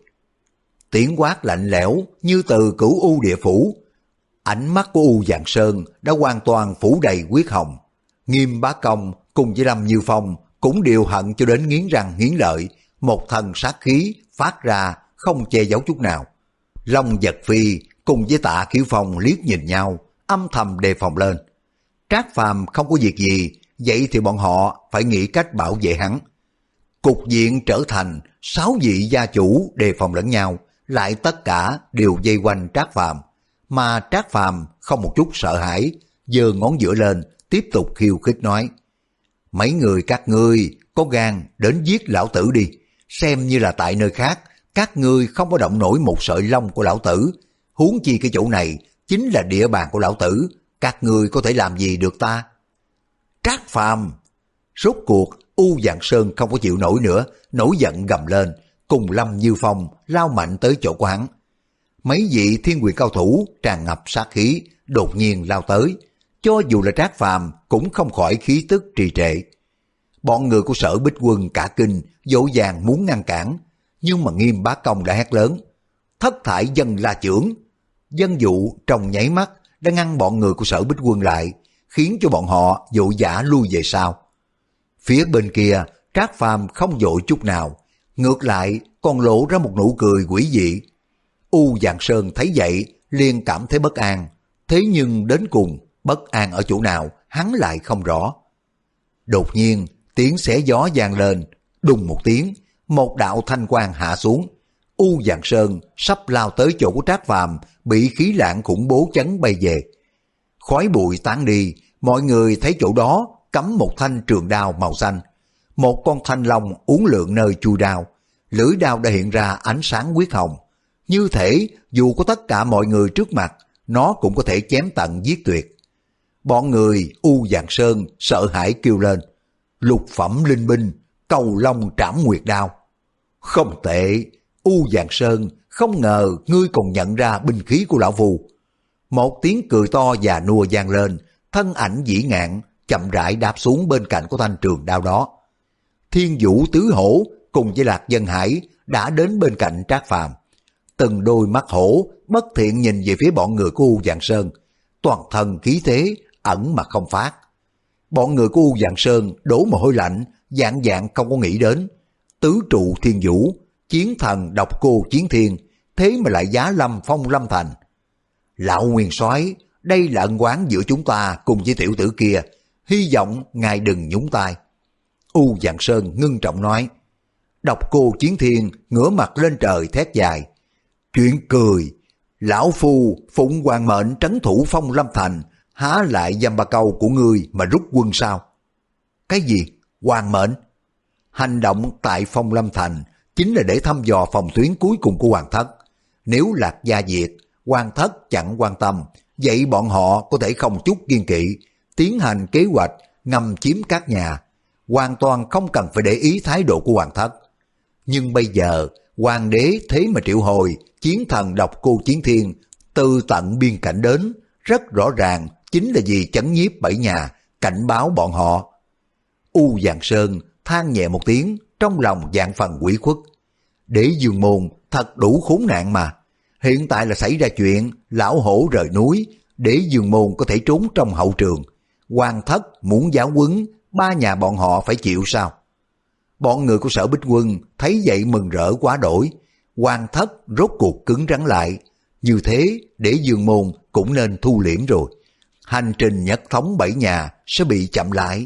Tiếng quát lạnh lẽo như từ Cửu U Địa Phủ. Ánh mắt của U Giàng Sơn đã hoàn toàn phủ đầy huyết hồng. Nghiêm Bá Công cùng với Lâm Như Phong cũng đều hận cho đến nghiến răng nghiến lợi, một thân sát khí phát ra không che giấu chút nào. Long Giật Phi cùng với Tạ Khiếu Phong liếc nhìn nhau, âm thầm đề phòng lên. Trác Phàm không có việc gì, vậy thì bọn họ phải nghĩ cách bảo vệ hắn. Cục diện trở thành sáu vị gia chủ đề phòng lẫn nhau, lại tất cả đều vây quanh Trác Phàm, mà Trác Phàm không một chút sợ hãi, giơ ngón giữa lên, tiếp tục khiêu khích nói: mấy người các ngươi có gan đến giết lão tử đi, xem như là tại nơi khác các ngươi không có động nổi một sợi lông của lão tử, huống chi cái chỗ này chính là địa bàn của lão tử, các ngươi có thể làm gì được ta? Trác Phàm! Rốt cuộc U Giàng Sơn không có chịu nổi nữa, nổi giận gầm lên, cùng Lâm Như Phong lao mạnh tới chỗ của hắn. Mấy vị thiên quyền cao thủ tràn ngập sát khí đột nhiên lao tới, cho dù là Trác Phàm cũng không khỏi khí tức trì trệ. Bọn người của Sở Bích Quân cả kinh, vội vàng muốn ngăn cản, nhưng mà Nghiêm Bá Công đã hét lớn: thất thải dân la chưởng! Dân dụ trong nháy mắt đã ngăn bọn người của Sở Bích Quân lại, khiến cho bọn họ vội vã lui về sau. Phía bên kia, Trác Phàm không vội chút nào, ngược lại còn lộ ra một nụ cười quỷ dị. U Giàng Sơn thấy vậy liền cảm thấy bất an, thế nhưng đến cùng bất an ở chỗ nào hắn lại không rõ. Đột nhiên tiếng xé gió vang lên, đùng một tiếng, một đạo thanh quang hạ xuống. U Giàng Sơn sắp lao tới chỗ của Trác Phàm, bị khí lãng khủng bố chấn bay về. Khói bụi tán đi, mọi người thấy chỗ đó cắm một thanh trường đao màu xanh, một con thanh long uốn lượn nơi chui đao, lưỡi đao đã hiện ra ánh sáng huyết hồng, như thể dù có tất cả mọi người trước mặt, nó cũng có thể chém tận giết tuyệt. Bọn người U Giàng Sơn sợ hãi kêu lên: lục phẩm linh binh, Cầu Long Trảm Nguyệt Đao. Không tệ, U Giàng Sơn, không ngờ ngươi còn nhận ra binh khí của lão phu. Một tiếng cười to già nua vang lên, thân ảnh vĩ ngạn chậm rãi đáp xuống bên cạnh của thanh trường đao đó. Thiên Vũ Tứ Hổ cùng với Lạc Dân Hải đã đến bên cạnh Trác Phàm. Từng đôi mắt hổ bất thiện nhìn về phía bọn người của U Giàng Sơn, toàn thân khí thế ẩn mà không phát. Bọn người của U Giàng Sơn đổ mồ hôi lạnh, dạng dạng không có nghĩ đến tứ trụ thiên vũ, chiến thần độc cô chiến thiên, thế mà lại giá lâm phong lâm thành. Lão Nguyên Soái, đây là ân oán giữa chúng ta cùng với tiểu tử kia, hy vọng ngài đừng nhúng tay. U Giàng Sơn ngưng trọng nói. Độc cô chiến thiên ngửa mặt lên trời thét dài: chuyện cười, lão phu phụng hoàng mệnh trấn thủ phong lâm thành, há lại dăm ba câu của ngươi mà rút quân sao? Cái gì? Hoàng mệnh? Hành động tại phong lâm thành chính là để thăm dò phòng tuyến cuối cùng của Hoàng Thất. Nếu Lạc Gia diệt, Hoàng Thất chẳng quan tâm, vậy bọn họ có thể không chút kiên kỵ, tiến hành kế hoạch ngầm chiếm các nhà, hoàn toàn không cần phải để ý thái độ của Hoàng Thất. Nhưng bây giờ, Hoàng đế thế mà triệu hồi chiến thần độc cô chiến thiên từ tận biên cảnh đến, rất rõ ràng chính là vì chấn nhiếp bảy nhà, cảnh báo bọn họ. U Giàng Sơn than nhẹ một tiếng, trong lòng vạn phần quỷ khuất. Đế Dương Môn thật đủ khốn nạn mà. Hiện tại là xảy ra chuyện lão hổ rời núi, Đế Dương Môn có thể trốn trong hậu trường. Hoàng Thất muốn giáo huấn, ba nhà bọn họ phải chịu sao? Bọn người của Sở Bích Quân thấy vậy mừng rỡ quá đổi. Hoàng Thất rốt cuộc cứng rắn lại. Như thế Đế Dương Môn cũng nên thu liễm rồi. Hành trình nhất thống bảy nhà sẽ bị chậm lại.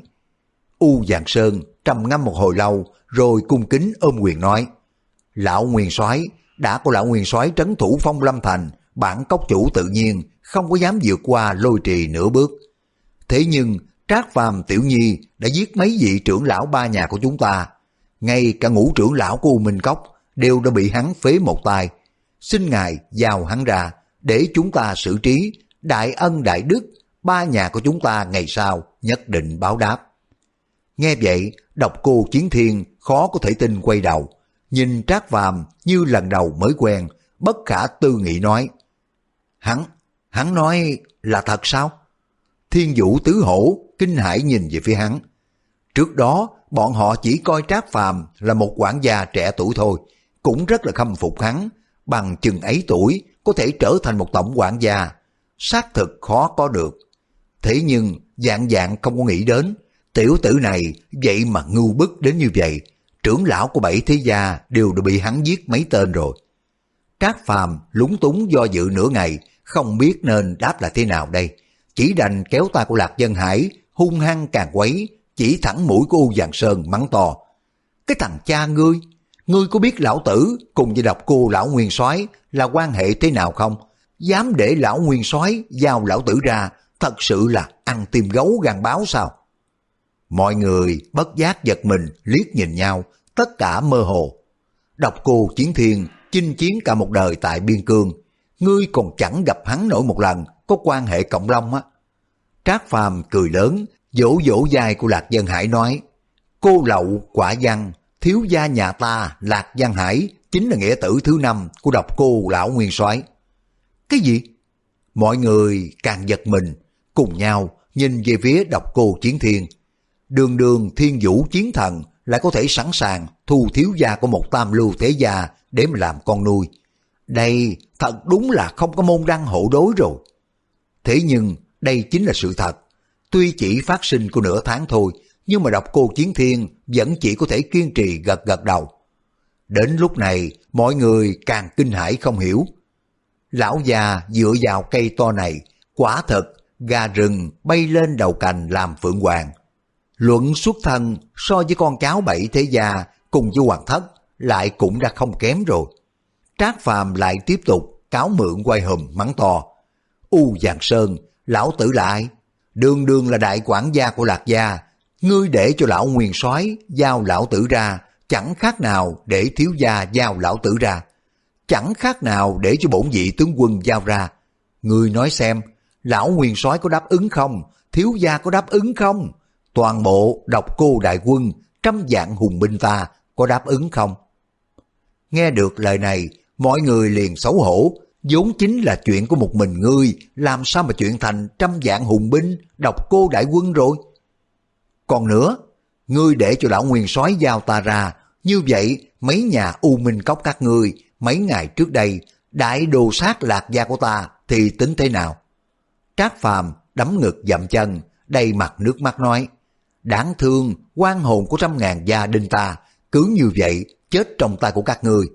U Giàng Sơn trầm ngâm một hồi lâu rồi cung kính ôm quyền nói: Lão Nguyên Soái, đã có lão nguyên soái trấn thủ Phong Lâm Thành, bản cốc chủ tự nhiên không có dám vượt qua lôi trì nửa bước. Thế nhưng Trác Phàm Tiểu Nhi đã giết mấy vị trưởng lão ba nhà của chúng ta, ngay cả ngũ trưởng lão của U Minh Cốc đều đã bị hắn phế một tay. Xin ngài giao hắn ra để chúng ta xử trí, đại ân đại đức, ba nhà của chúng ta ngày sau nhất định báo đáp. Nghe vậy, Độc Cô Chiến Thiên khó có thể tin quay đầu, nhìn Trác Phàm như lần đầu mới quen, bất khả tư nghị nói: Hắn, hắn nói là thật sao? Thiên Vũ Tứ Hổ kinh hãi nhìn về phía hắn. Trước đó, bọn họ chỉ coi Trác Phàm là một quản gia trẻ tuổi thôi, cũng rất là khâm phục hắn, bằng chừng ấy tuổi có thể trở thành một tổng quản gia, xác thực khó có được. Thế nhưng dạng dạng không có nghĩ đến, tiểu tử này vậy mà ngưu bức đến như vậy, trưởng lão của bảy thế gia đều đã bị hắn giết mấy tên rồi. Trác Phàm lúng túng do dự nửa ngày, không biết nên đáp lại thế nào đây, chỉ đành kéo tay của Lạc Dân Hải hung hăng càng quấy, chỉ thẳng mũi của U Giàng Sơn mắng to: Cái thằng cha ngươi, ngươi có biết lão tử cùng với Độc Cô lão nguyên soái là quan hệ thế nào không? Dám để lão nguyên soái giao lão tử ra, thật sự là ăn tim gấu gan báo sao? Mọi người bất giác giật mình liếc nhìn nhau, tất cả mơ hồ. Độc Cô Chiến Thiên chinh chiến cả một đời tại biên cương, ngươi còn chẳng gặp hắn nổi một lần, có quan hệ cộng long á. Trác Phàm cười lớn, vỗ vỗ vai của Lạc Dân Hải nói: Cô lậu quả văn, thiếu gia nhà ta Lạc Dân Hải chính là nghĩa tử thứ năm của Độc Cô lão nguyên soái. Cái gì? Mọi người càng giật mình, cùng nhau nhìn về phía Độc Cô Chiến Thiên. Đường đường Thiên Vũ Chiến Thần lại có thể sẵn sàng thu thiếu gia của một tam lưu thế gia để mà làm con nuôi. Đây thật đúng là không có môn đăng hộ đối rồi. Thế nhưng đây chính là sự thật. Tuy chỉ phát sinh của nửa tháng thôi, nhưng mà Độc Cô Chiến Thiên vẫn chỉ có thể kiên trì gật gật đầu. Đến lúc này, mọi người càng kinh hãi không hiểu. Lão già dựa vào cây to này, quả thật gà rừng bay lên đầu cành làm phượng hoàng. Luận xuất thân so với con cháu bảy thế gia cùng với hoàng thất lại cũng đã không kém rồi. Trác Phàm lại tiếp tục cáo mượn quay hùm mắng to: U Giàng Sơn, lão tử là ai? Đường đường là đại quản gia của Lạc gia, ngươi để cho lão nguyên soái giao lão tử ra, chẳng khác nào để thiếu gia giao lão tử ra, chẳng khác nào để cho bổn vị tướng quân giao ra. Ngươi nói xem, lão nguyên soái có đáp ứng không? Thiếu gia có đáp ứng không? Toàn bộ Độc Cô đại quân, trăm vạn hùng binh ta có đáp ứng không? Nghe được lời này, mọi người liền xấu hổ, vốn chính là chuyện của một mình ngươi, làm sao mà chuyện thành trăm vạn hùng binh, Độc Cô đại quân rồi? Còn nữa, ngươi để cho lão nguyên soái giao ta ra, như vậy mấy nhà U Minh Cốc các ngươi mấy ngày trước đây đại đồ sát Lạc gia của ta thì tính thế nào? Trác Phàm đấm ngực dậm chân, đầy mặt nước mắt nói: Đáng thương oan hồn của trăm ngàn gia đình ta cứ như vậy chết trong tay của các ngươi.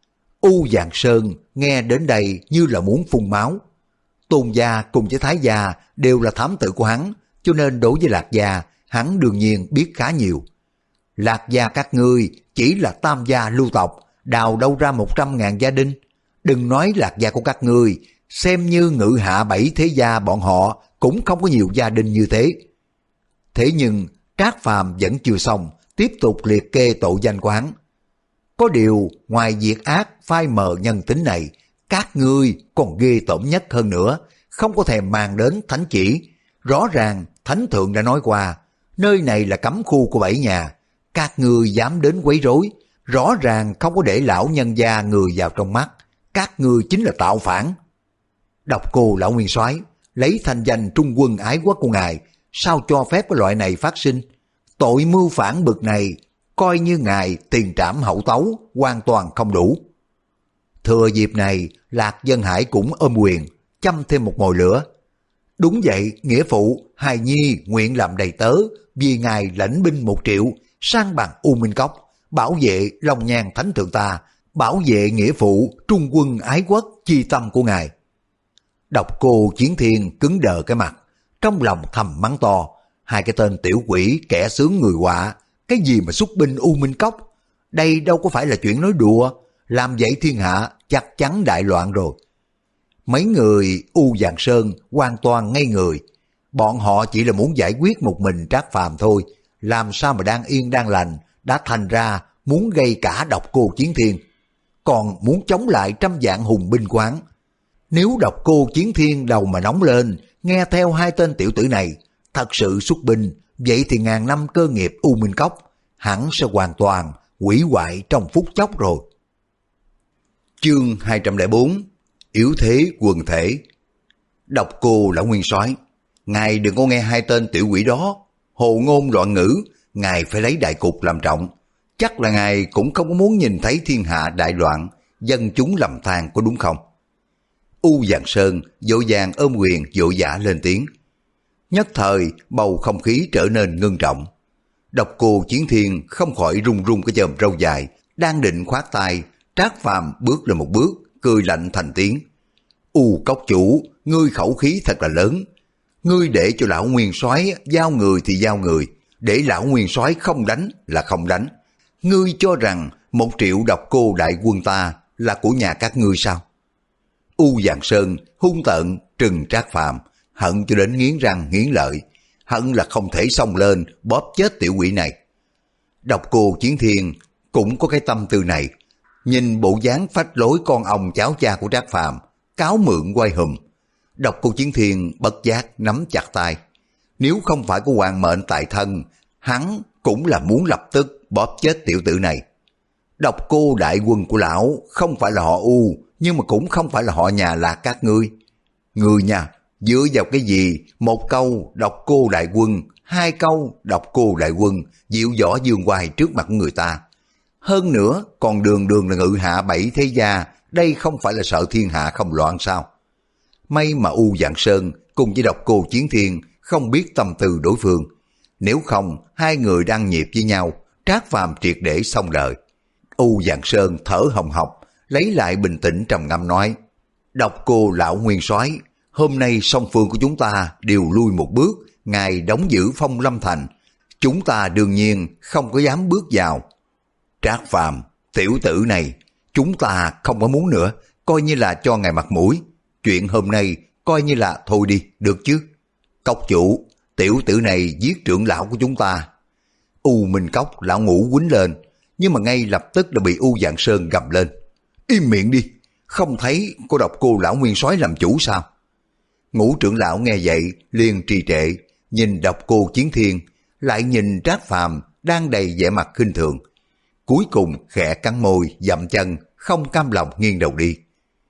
U Giàng Sơn nghe đến đây như là muốn phun máu. Tôn gia cùng với Thái gia đều là thám tử của hắn, cho nên đối với Lạc gia hắn đương nhiên biết khá nhiều. Lạc gia các ngươi chỉ là tam gia lưu tộc, đào đâu ra một trăm ngàn gia đình. Đừng nói Lạc gia của các ngươi, xem như ngự hạ bảy thế gia bọn họ cũng không có nhiều gia đình như thế. Thế nhưng Trác Phàm vẫn chưa xong, tiếp tục liệt kê tội danh của hắn. Có điều ngoài việc ác phai mờ nhân tính này, các ngươi còn ghê tởm nhất hơn nữa, không có thèm mang đến thánh chỉ. Rõ ràng thánh thượng đã nói qua, nơi này là cấm khu của bảy nhà, các ngươi dám đến quấy rối, rõ ràng không có để lão nhân gia người vào trong mắt, các ngươi chính là tạo phản. Độc Cô lão nguyên soái lấy thanh danh trung quân ái quốc của ngài, sao cho phép cái loại này phát sinh? Tội mưu phản bực này, coi như ngài tiền trảm hậu tấu, hoàn toàn không đủ. Thừa dịp này, Lạc Dân Hải cũng ôm quyền, châm thêm một mồi lửa. Đúng vậy, nghĩa phụ, hài nhi nguyện làm đầy tớ, vì ngài lãnh binh một triệu, sang bằng U Minh Cốc, bảo vệ Long Nhan thánh thượng ta, bảo vệ nghĩa phụ trung quân ái quốc chi tâm của ngài. Độc Cô Chiến Thiên cứng đờ cái mặt, trong lòng thầm mắng to: hai cái tên tiểu quỷ kẻ sướng người họa, cái gì mà xuất binh U Minh Cốc, đây đâu có phải là chuyện nói đùa. làm vậy thiên hạ chắc chắn đại loạn rồi. Mấy người U Giàng Sơn hoàn toàn ngây người. Bọn họ chỉ là muốn giải quyết một mình Trác Phàm thôi, làm sao mà đang yên đang lành đã thành ra muốn gây cả Độc Cô Chiến Thiên, còn muốn chống lại trăm vạn hùng binh quán. Nếu Độc Cô Chiến Thiên đầu mà nóng lên, nghe theo hai tên tiểu tử này, thật sự xuất binh, vậy thì ngàn năm cơ nghiệp U Minh Cốc hẳn sẽ hoàn toàn hủy hoại trong phút chốc rồi. Chương hai trăm lẻ bốn Yếu thế quần thể. Độc Cô Lão Nguyên Soái, ngài đừng có nghe hai tên tiểu quỷ đó hồ ngôn loạn ngữ, ngài phải lấy đại cục làm trọng. Chắc là ngài cũng không có muốn nhìn thấy thiên hạ đại loạn, dân chúng lầm than có đúng không? U Giàng Sơn vội vàng ôm quyền vội vã lên tiếng. Nhất thời bầu không khí trở nên ngưng trọng. Độc Cô Chiến Thiên không khỏi run run cái chòm râu dài, đang định khoát tay, Trác Phàm bước lên một bước, cười lạnh thành tiếng. U Cốc chủ, ngươi khẩu khí thật là lớn. Ngươi để cho lão Nguyên Soái giao người thì giao người, để lão Nguyên Soái không đánh là không đánh. Ngươi cho rằng một triệu Độc Cô đại quân ta là của nhà các ngươi sao? U Giàng Sơn hung tợn trừng Trác Phàm, hận cho đến nghiến răng nghiến lợi, hận là không thể xông lên bóp chết tiểu quỷ này. Độc Cô Chiến Thiên cũng có cái tâm tư này, nhìn bộ dáng phách lối con ông cháu cha của Trác Phàm, cáo mượn quay hùm. Độc Cô Chiến Thiên bất giác nắm chặt tay. Nếu không phải có hoàng mệnh tại thân, hắn cũng là muốn lập tức bóp chết tiểu tử này. Độc Cô đại quân của lão không phải là họ U, nhưng mà cũng không phải là họ nhà là các ngươi. Ngươi nha, dựa vào cái gì một câu Độc Cô đại quân, hai câu Độc Cô đại quân diệu võ dương oai trước mặt người ta. Hơn nữa còn đường đường là ngự hạ bảy thế gia, đây không phải là sợ thiên hạ không loạn sao? May mà U Giàng Sơn cùng với Độc Cô Chiến Thiên không biết tâm tư đối phương. Nếu không, hai người đang nhịp với nhau, Trác Phàm triệt để xong đời. U Giàng Sơn thở hồng hộc, lấy lại bình tĩnh trầm ngâm nói. Độc Cô lão Nguyên Soái, hôm nay song phương của chúng ta đều lui một bước, ngài đóng giữ Phong Lâm Thành. Chúng ta đương nhiên không có dám bước vào. Trác Phàm, tiểu tử này, chúng ta không có muốn nữa, coi như là cho ngài mặt mũi. Chuyện hôm nay coi như là thôi đi, được chứ? Cốc chủ, tiểu tử này giết trưởng lão của chúng ta. U Minh Cốc lão ngũ quýnh lên, nhưng mà ngay lập tức đã bị U Giàng Sơn gầm lên. Im miệng đi, không thấy cô Độc Cô lão Nguyên Soái làm chủ sao? Ngũ trưởng lão nghe vậy liền trì trệ, nhìn Độc Cô Chiến Thiên, lại nhìn Trác Phàm đang đầy vẻ mặt khinh thường. Cuối cùng khẽ cắn môi, dậm chân, không cam lòng nghiêng đầu đi.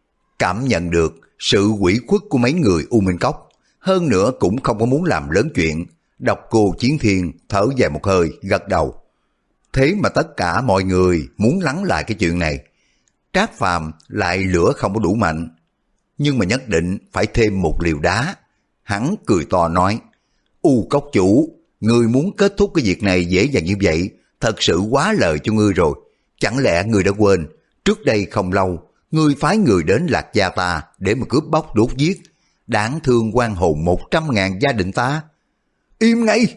Cảm nhận được sự ủy khuất của mấy người U Minh Cốc, hơn nữa cũng không có muốn làm lớn chuyện, Độc Cô Chiến Thiên thở dài một hơi, gật đầu. Thế mà tất cả mọi người muốn lắng lại cái chuyện này. Trác Phàm lại lửa không có đủ mạnh, nhưng mà nhất định phải thêm một liều đá. Hắn cười to nói, U Cốc chủ, ngươi muốn kết thúc cái việc này dễ dàng như vậy, thật sự quá lời cho ngươi rồi. Chẳng lẽ ngươi đã quên, trước đây không lâu, ngươi phái người đến Lạc Gia ta để mà cướp bóc đốt giết, đáng thương oan hồn một trăm ngàn gia đình ta? Im ngay!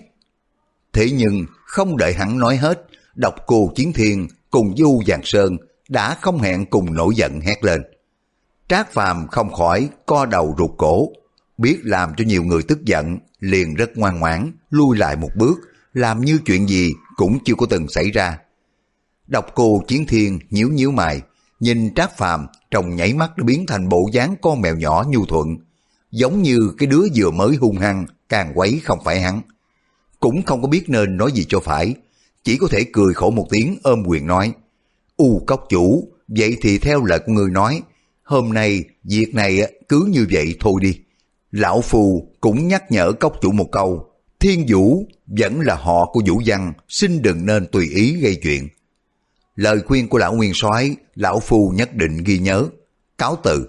Thế nhưng không đợi hắn nói hết, Độc Cô Chiến Thiên cùng Du Giàng Sơn đã không hẹn cùng nổi giận hét lên. Trác Phàm không khỏi co đầu rụt cổ, biết làm cho nhiều người tức giận, liền rất ngoan ngoãn lui lại một bước, làm như chuyện gì cũng chưa có từng xảy ra. Độc Cô Chiến Thiên nhíu nhíu mày, nhìn Trác Phàm trong nháy mắt đã biến thành bộ dáng con mèo nhỏ nhu thuận, giống như cái đứa vừa mới hung hăng, càng quấy không phải hắn. Cũng không có biết nên nói gì cho phải, chỉ có thể cười khổ một tiếng ôm quyền nói, U Cốc chủ, vậy thì theo lời của người nói, hôm nay việc này cứ như vậy thôi đi. Lão Phu cũng nhắc nhở Cốc chủ một câu, Thiên Vũ vẫn là họ của Vũ Văn, xin đừng nên tùy ý gây chuyện. Lời khuyên của lão Nguyên Soái, lão Phu nhất định ghi nhớ. Cáo từ.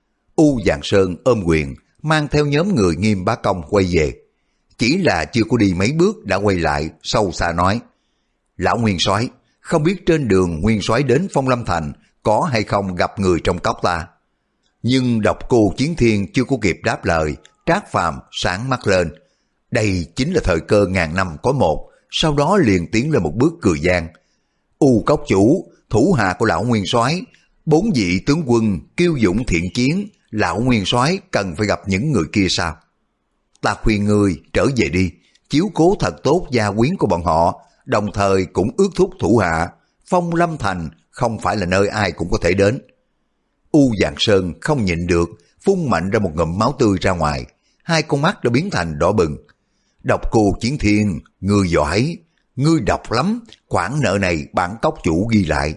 U Giàng Sơn ôm quyền, mang theo nhóm người Nghiêm Bá Công quay về. Chỉ là chưa có đi mấy bước đã quay lại, sâu xa nói, lão Nguyên Soái, không biết trên đường Nguyên Soái đến Phong Lâm Thành có hay không gặp người trong cốc ta? Nhưng Độc Cô Chiến Thiên chưa có kịp đáp lời, Trác Phàm sáng mắt lên. Đây chính là thời cơ ngàn năm có một, sau đó liền tiến lên một bước cười gian. U Cốc chủ, thủ hạ của lão Nguyên Soái Bốn vị tướng quân kiêu dũng thiện chiến, lão nguyên soái cần phải gặp những người kia sao? Ta khuyên ngươi trở về đi, chiếu cố thật tốt gia quyến của bọn họ, đồng thời cũng ước thúc thủ hạ. Phong Lâm Thành không phải là nơi ai cũng có thể đến. U Giàng Sơn không nhịn được, phun mạnh ra một ngụm máu tươi ra ngoài, hai con mắt đã biến thành đỏ bừng. Độc Cô Chiến Thiên, ngươi giỏi, ngươi độc lắm, khoản nợ này bản cốc chủ ghi lại.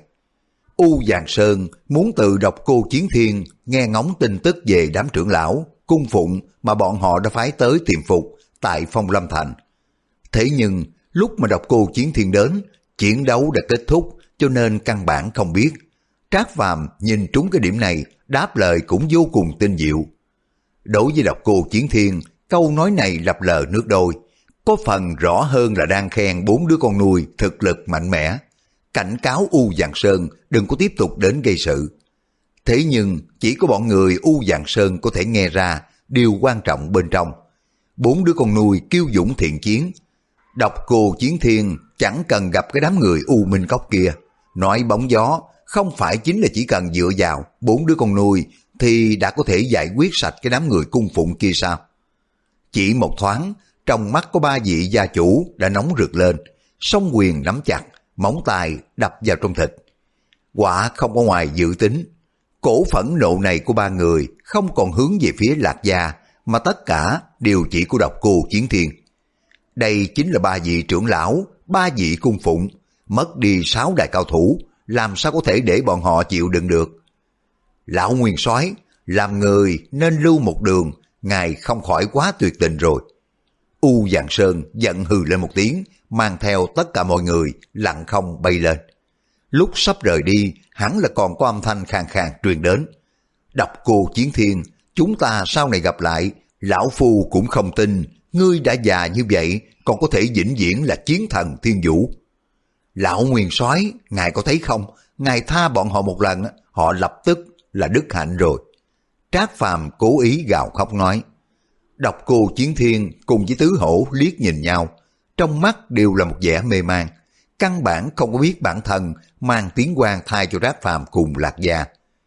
U Giàng Sơn muốn từ Độc Cô Chiến Thiên nghe ngóng tin tức về đám trưởng lão, cung phụng mà bọn họ đã phái tới tìm phục tại Phong Lâm Thành. Thế nhưng lúc mà Độc Cô Chiến Thiên đến, chiến đấu đã kết thúc cho nên căn bản không biết. Trác Phàm nhìn trúng cái điểm này, đáp lời cũng vô cùng tinh diệu. Đối với Độc Cô Chiến Thiên, câu nói này lập lờ nước đôi, có phần rõ hơn là đang khen bốn đứa con nuôi thực lực mạnh mẽ, cảnh cáo U Giàng Sơn đừng có tiếp tục đến gây sự. Thế nhưng chỉ có bọn người U Giàng Sơn có thể nghe ra điều quan trọng bên trong. Bốn đứa con nuôi kiêu dũng thiện chiến, Độc Cô Chiến Thiên chẳng cần gặp cái đám người U Minh Cốc kia. Nói bóng gió, không phải chính là chỉ cần dựa vào bốn đứa con nuôi thì đã có thể giải quyết sạch cái đám người cung phụng kia sao? Chỉ một thoáng, trong mắt có ba vị gia chủ đã nóng rực lên, song quyền nắm chặt, móng tay đập vào trong thịt. Quả không có ngoài dự tính, cổ phẫn nộ này của ba người không còn hướng về phía Lạc Gia, mà tất cả đều chỉ của Độc Cô Chiến Thiên. Đây chính là ba vị trưởng lão, ba vị cung phụng, mất đi sáu đại cao thủ, làm sao có thể để bọn họ chịu đựng được. Lão Nguyên soái, làm người nên lưu một đường, ngài không khỏi quá tuyệt tình rồi. U Giàng Sơn giận hừ lên một tiếng, mang theo tất cả mọi người lặng không bay lên. Lúc sắp rời đi, hẳn là còn có âm thanh khàn khàn truyền đến. Độc Cô Chiến Thiên, chúng ta sau này gặp lại, lão phu cũng không tin ngươi đã già như vậy còn có thể vĩnh viễn là chiến thần thiên vũ. Lão Nguyên soái, ngài có thấy không, ngài tha bọn họ một lần, họ lập tức là đức hạnh rồi. Trác Phàm cố ý gào khóc nói. Độc Cô Chiến Thiên cùng với Tứ Hổ liếc nhìn nhau, trong mắt đều là một vẻ mê man, căn bản không có biết bản thân mang tiếng quan thay cho Trác Phàm cùng Lạc Gia.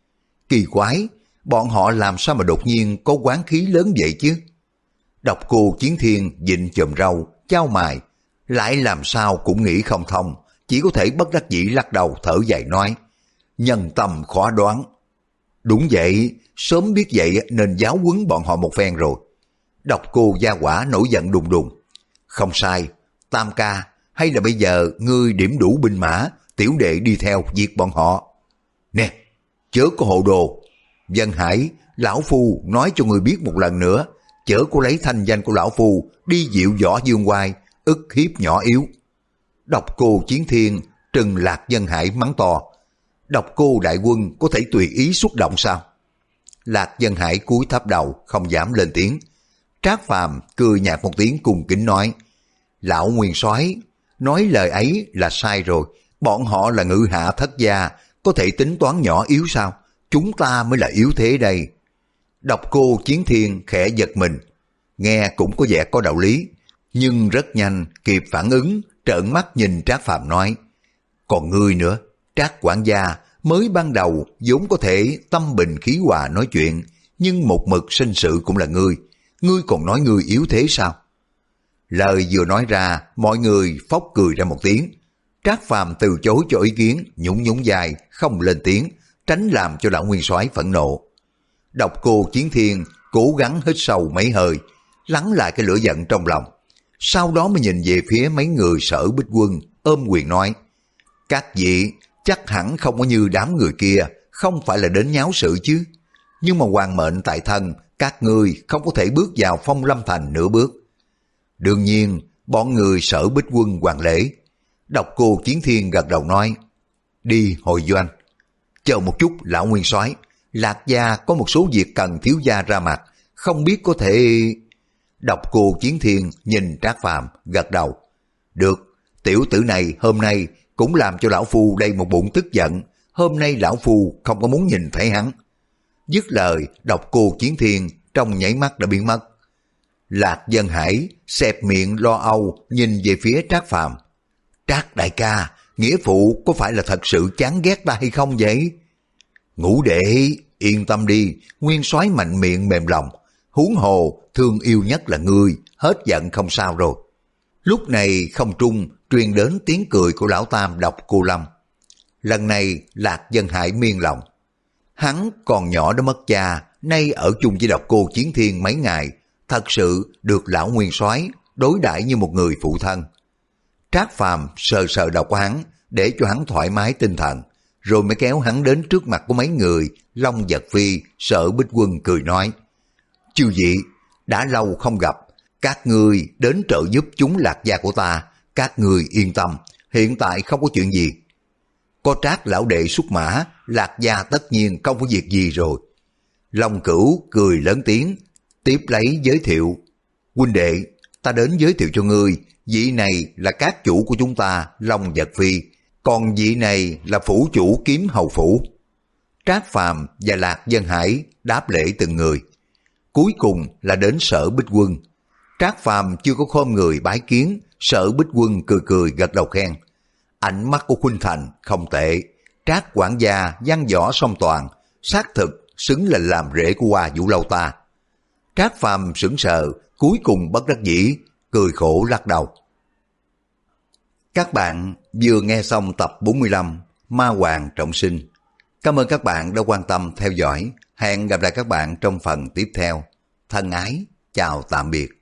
Kỳ quái, bọn họ làm sao mà đột nhiên có oán khí lớn vậy chứ? Độc Cô Chiến Thiên vịn chòm râu, chau mày, lại làm sao cũng nghĩ không thông, chỉ có thể bất đắc dĩ lắc đầu thở dài nói, nhân tâm khó đoán. Đúng vậy, sớm biết vậy nên giáo huấn bọn họ một phen rồi. Độc Cô Gia Hỏa nổi giận đùng đùng. Không sai, Tam ca, hay là bây giờ ngươi điểm đủ binh mã, tiểu đệ đi theo diệt bọn họ. Nè, chớ có hồ đồ. Dân Hải, lão phu nói cho ngươi biết một lần nữa, chớ có lấy thanh danh của lão phu đi dịu võ dương oai, ức hiếp nhỏ yếu. Độc Cô Chiến Thiên trừng Lạc Dân Hải mắng to. Độc Cô đại quân có thể tùy ý xúc động sao? Lạc Dân Hải cúi thấp đầu, không dám lên tiếng. Trác Phàm cười nhạt một tiếng cung kính nói, lão Nguyên soái, nói lời ấy là sai rồi, bọn họ là ngự hạ thất gia, có thể tính toán nhỏ yếu sao? Chúng ta mới là yếu thế đây. Độc Cô Chiến Thiên khẽ giật mình, nghe cũng có vẻ có đạo lý, nhưng rất nhanh kịp phản ứng, trợn mắt nhìn Trác Phàm nói, còn ngươi nữa, Trác quản gia, mới ban đầu vốn có thể tâm bình khí hòa nói chuyện, nhưng một mực sinh sự cũng là ngươi, ngươi còn nói ngươi yếu thế sao? Lời vừa nói ra, mọi người phốc cười ra một tiếng. Trác Phàm từ chối cho ý kiến, nhún nhún vai, không lên tiếng, tránh làm cho lão Nguyên soái phẫn nộ. Độc Cô Chiến Thiên cố gắng hít sâu mấy hơi, lắng lại cái lửa giận trong lòng. Sau đó mới nhìn về phía mấy người Sở Bích Quân, ôm quyền nói, các vị chắc hẳn không có như đám người kia, không phải là đến nháo sự chứ. Nhưng mà hoàng mệnh tại thân, các ngươi không có thể bước vào Phong Lâm Thành nửa bước. Đương nhiên, bọn người Sở Bích Quân hoàn lễ. Độc Cô Chiến Thiên gật đầu nói, đi hồi doanh. Chờ một chút lão Nguyên soái, Lạc Gia có một số việc cần thiếu gia ra mặt, không biết có thể... Độc Cô Chiến Thiên nhìn Trác Phàm gật đầu. Được, tiểu tử này hôm nay cũng làm cho lão phu đây một bụng tức giận, hôm nay lão phu không có muốn nhìn thấy hắn. Dứt lời, Độc Cô Chiến Thiên trong nháy mắt đã biến mất. Lạc Dân Hải xẹp miệng lo âu nhìn về phía Trác Phàm. Trác đại ca, nghĩa phụ có phải là thật sự chán ghét ta hay không vậy? Ngũ đệ, yên tâm đi, nguyên soái mạnh miệng mềm lòng, huống hồ thương yêu nhất là ngươi, hết giận không sao rồi. Lúc này không trung truyền đến tiếng cười của lão tam Độc Cô Lâm. Lần này Lạc Dân Hải miên lòng. Hắn còn nhỏ đã mất cha, nay ở chung với Độc Cô Chiến Thiên mấy ngày, thật sự được lão nguyên soái đối đãi như một người phụ thân. Trác Phàm sờ sờ đầu của hắn để cho hắn thoải mái tinh thần, rồi mới kéo hắn đến trước mặt của mấy người Long Giật Phi, Sở Bích Quân cười nói: Chư vị, đã lâu không gặp, các ngươi đến trợ giúp chúng Lạc gia của ta, các ngươi yên tâm, hiện tại không có chuyện gì. Có Trác lão đệ xuất mã, Lạc gia tất nhiên không có việc gì rồi. Long Cửu cười lớn tiếng, tiếp lấy giới thiệu: huynh đệ, ta đến giới thiệu cho ngươi, vị này là các chủ của chúng ta Long Giật Phi, còn vị này là phủ chủ Kiếm Hầu phủ. Trác Phàm và Lạc Dân Hải đáp lễ từng người. Cuối cùng là đến Sở Bích Quân. Trác Phàm chưa có khom người bái kiến, Sở Bích Quân cười cười gật đầu khen: ánh mắt của Khuynh Thành không tệ, Trác quản gia văn võ song toàn, xác thực xứng là làm rể của Hoa Vũ Lâu ta. Trác Phàm sững sờ, cuối cùng bất đắc dĩ, cười khổ lắc đầu. Các bạn vừa nghe xong tập bốn mươi lăm Ma Hoàng Trọng Sinh. Cảm ơn các bạn đã quan tâm theo dõi. Hẹn gặp lại các bạn trong phần tiếp theo. Thân ái, chào tạm biệt.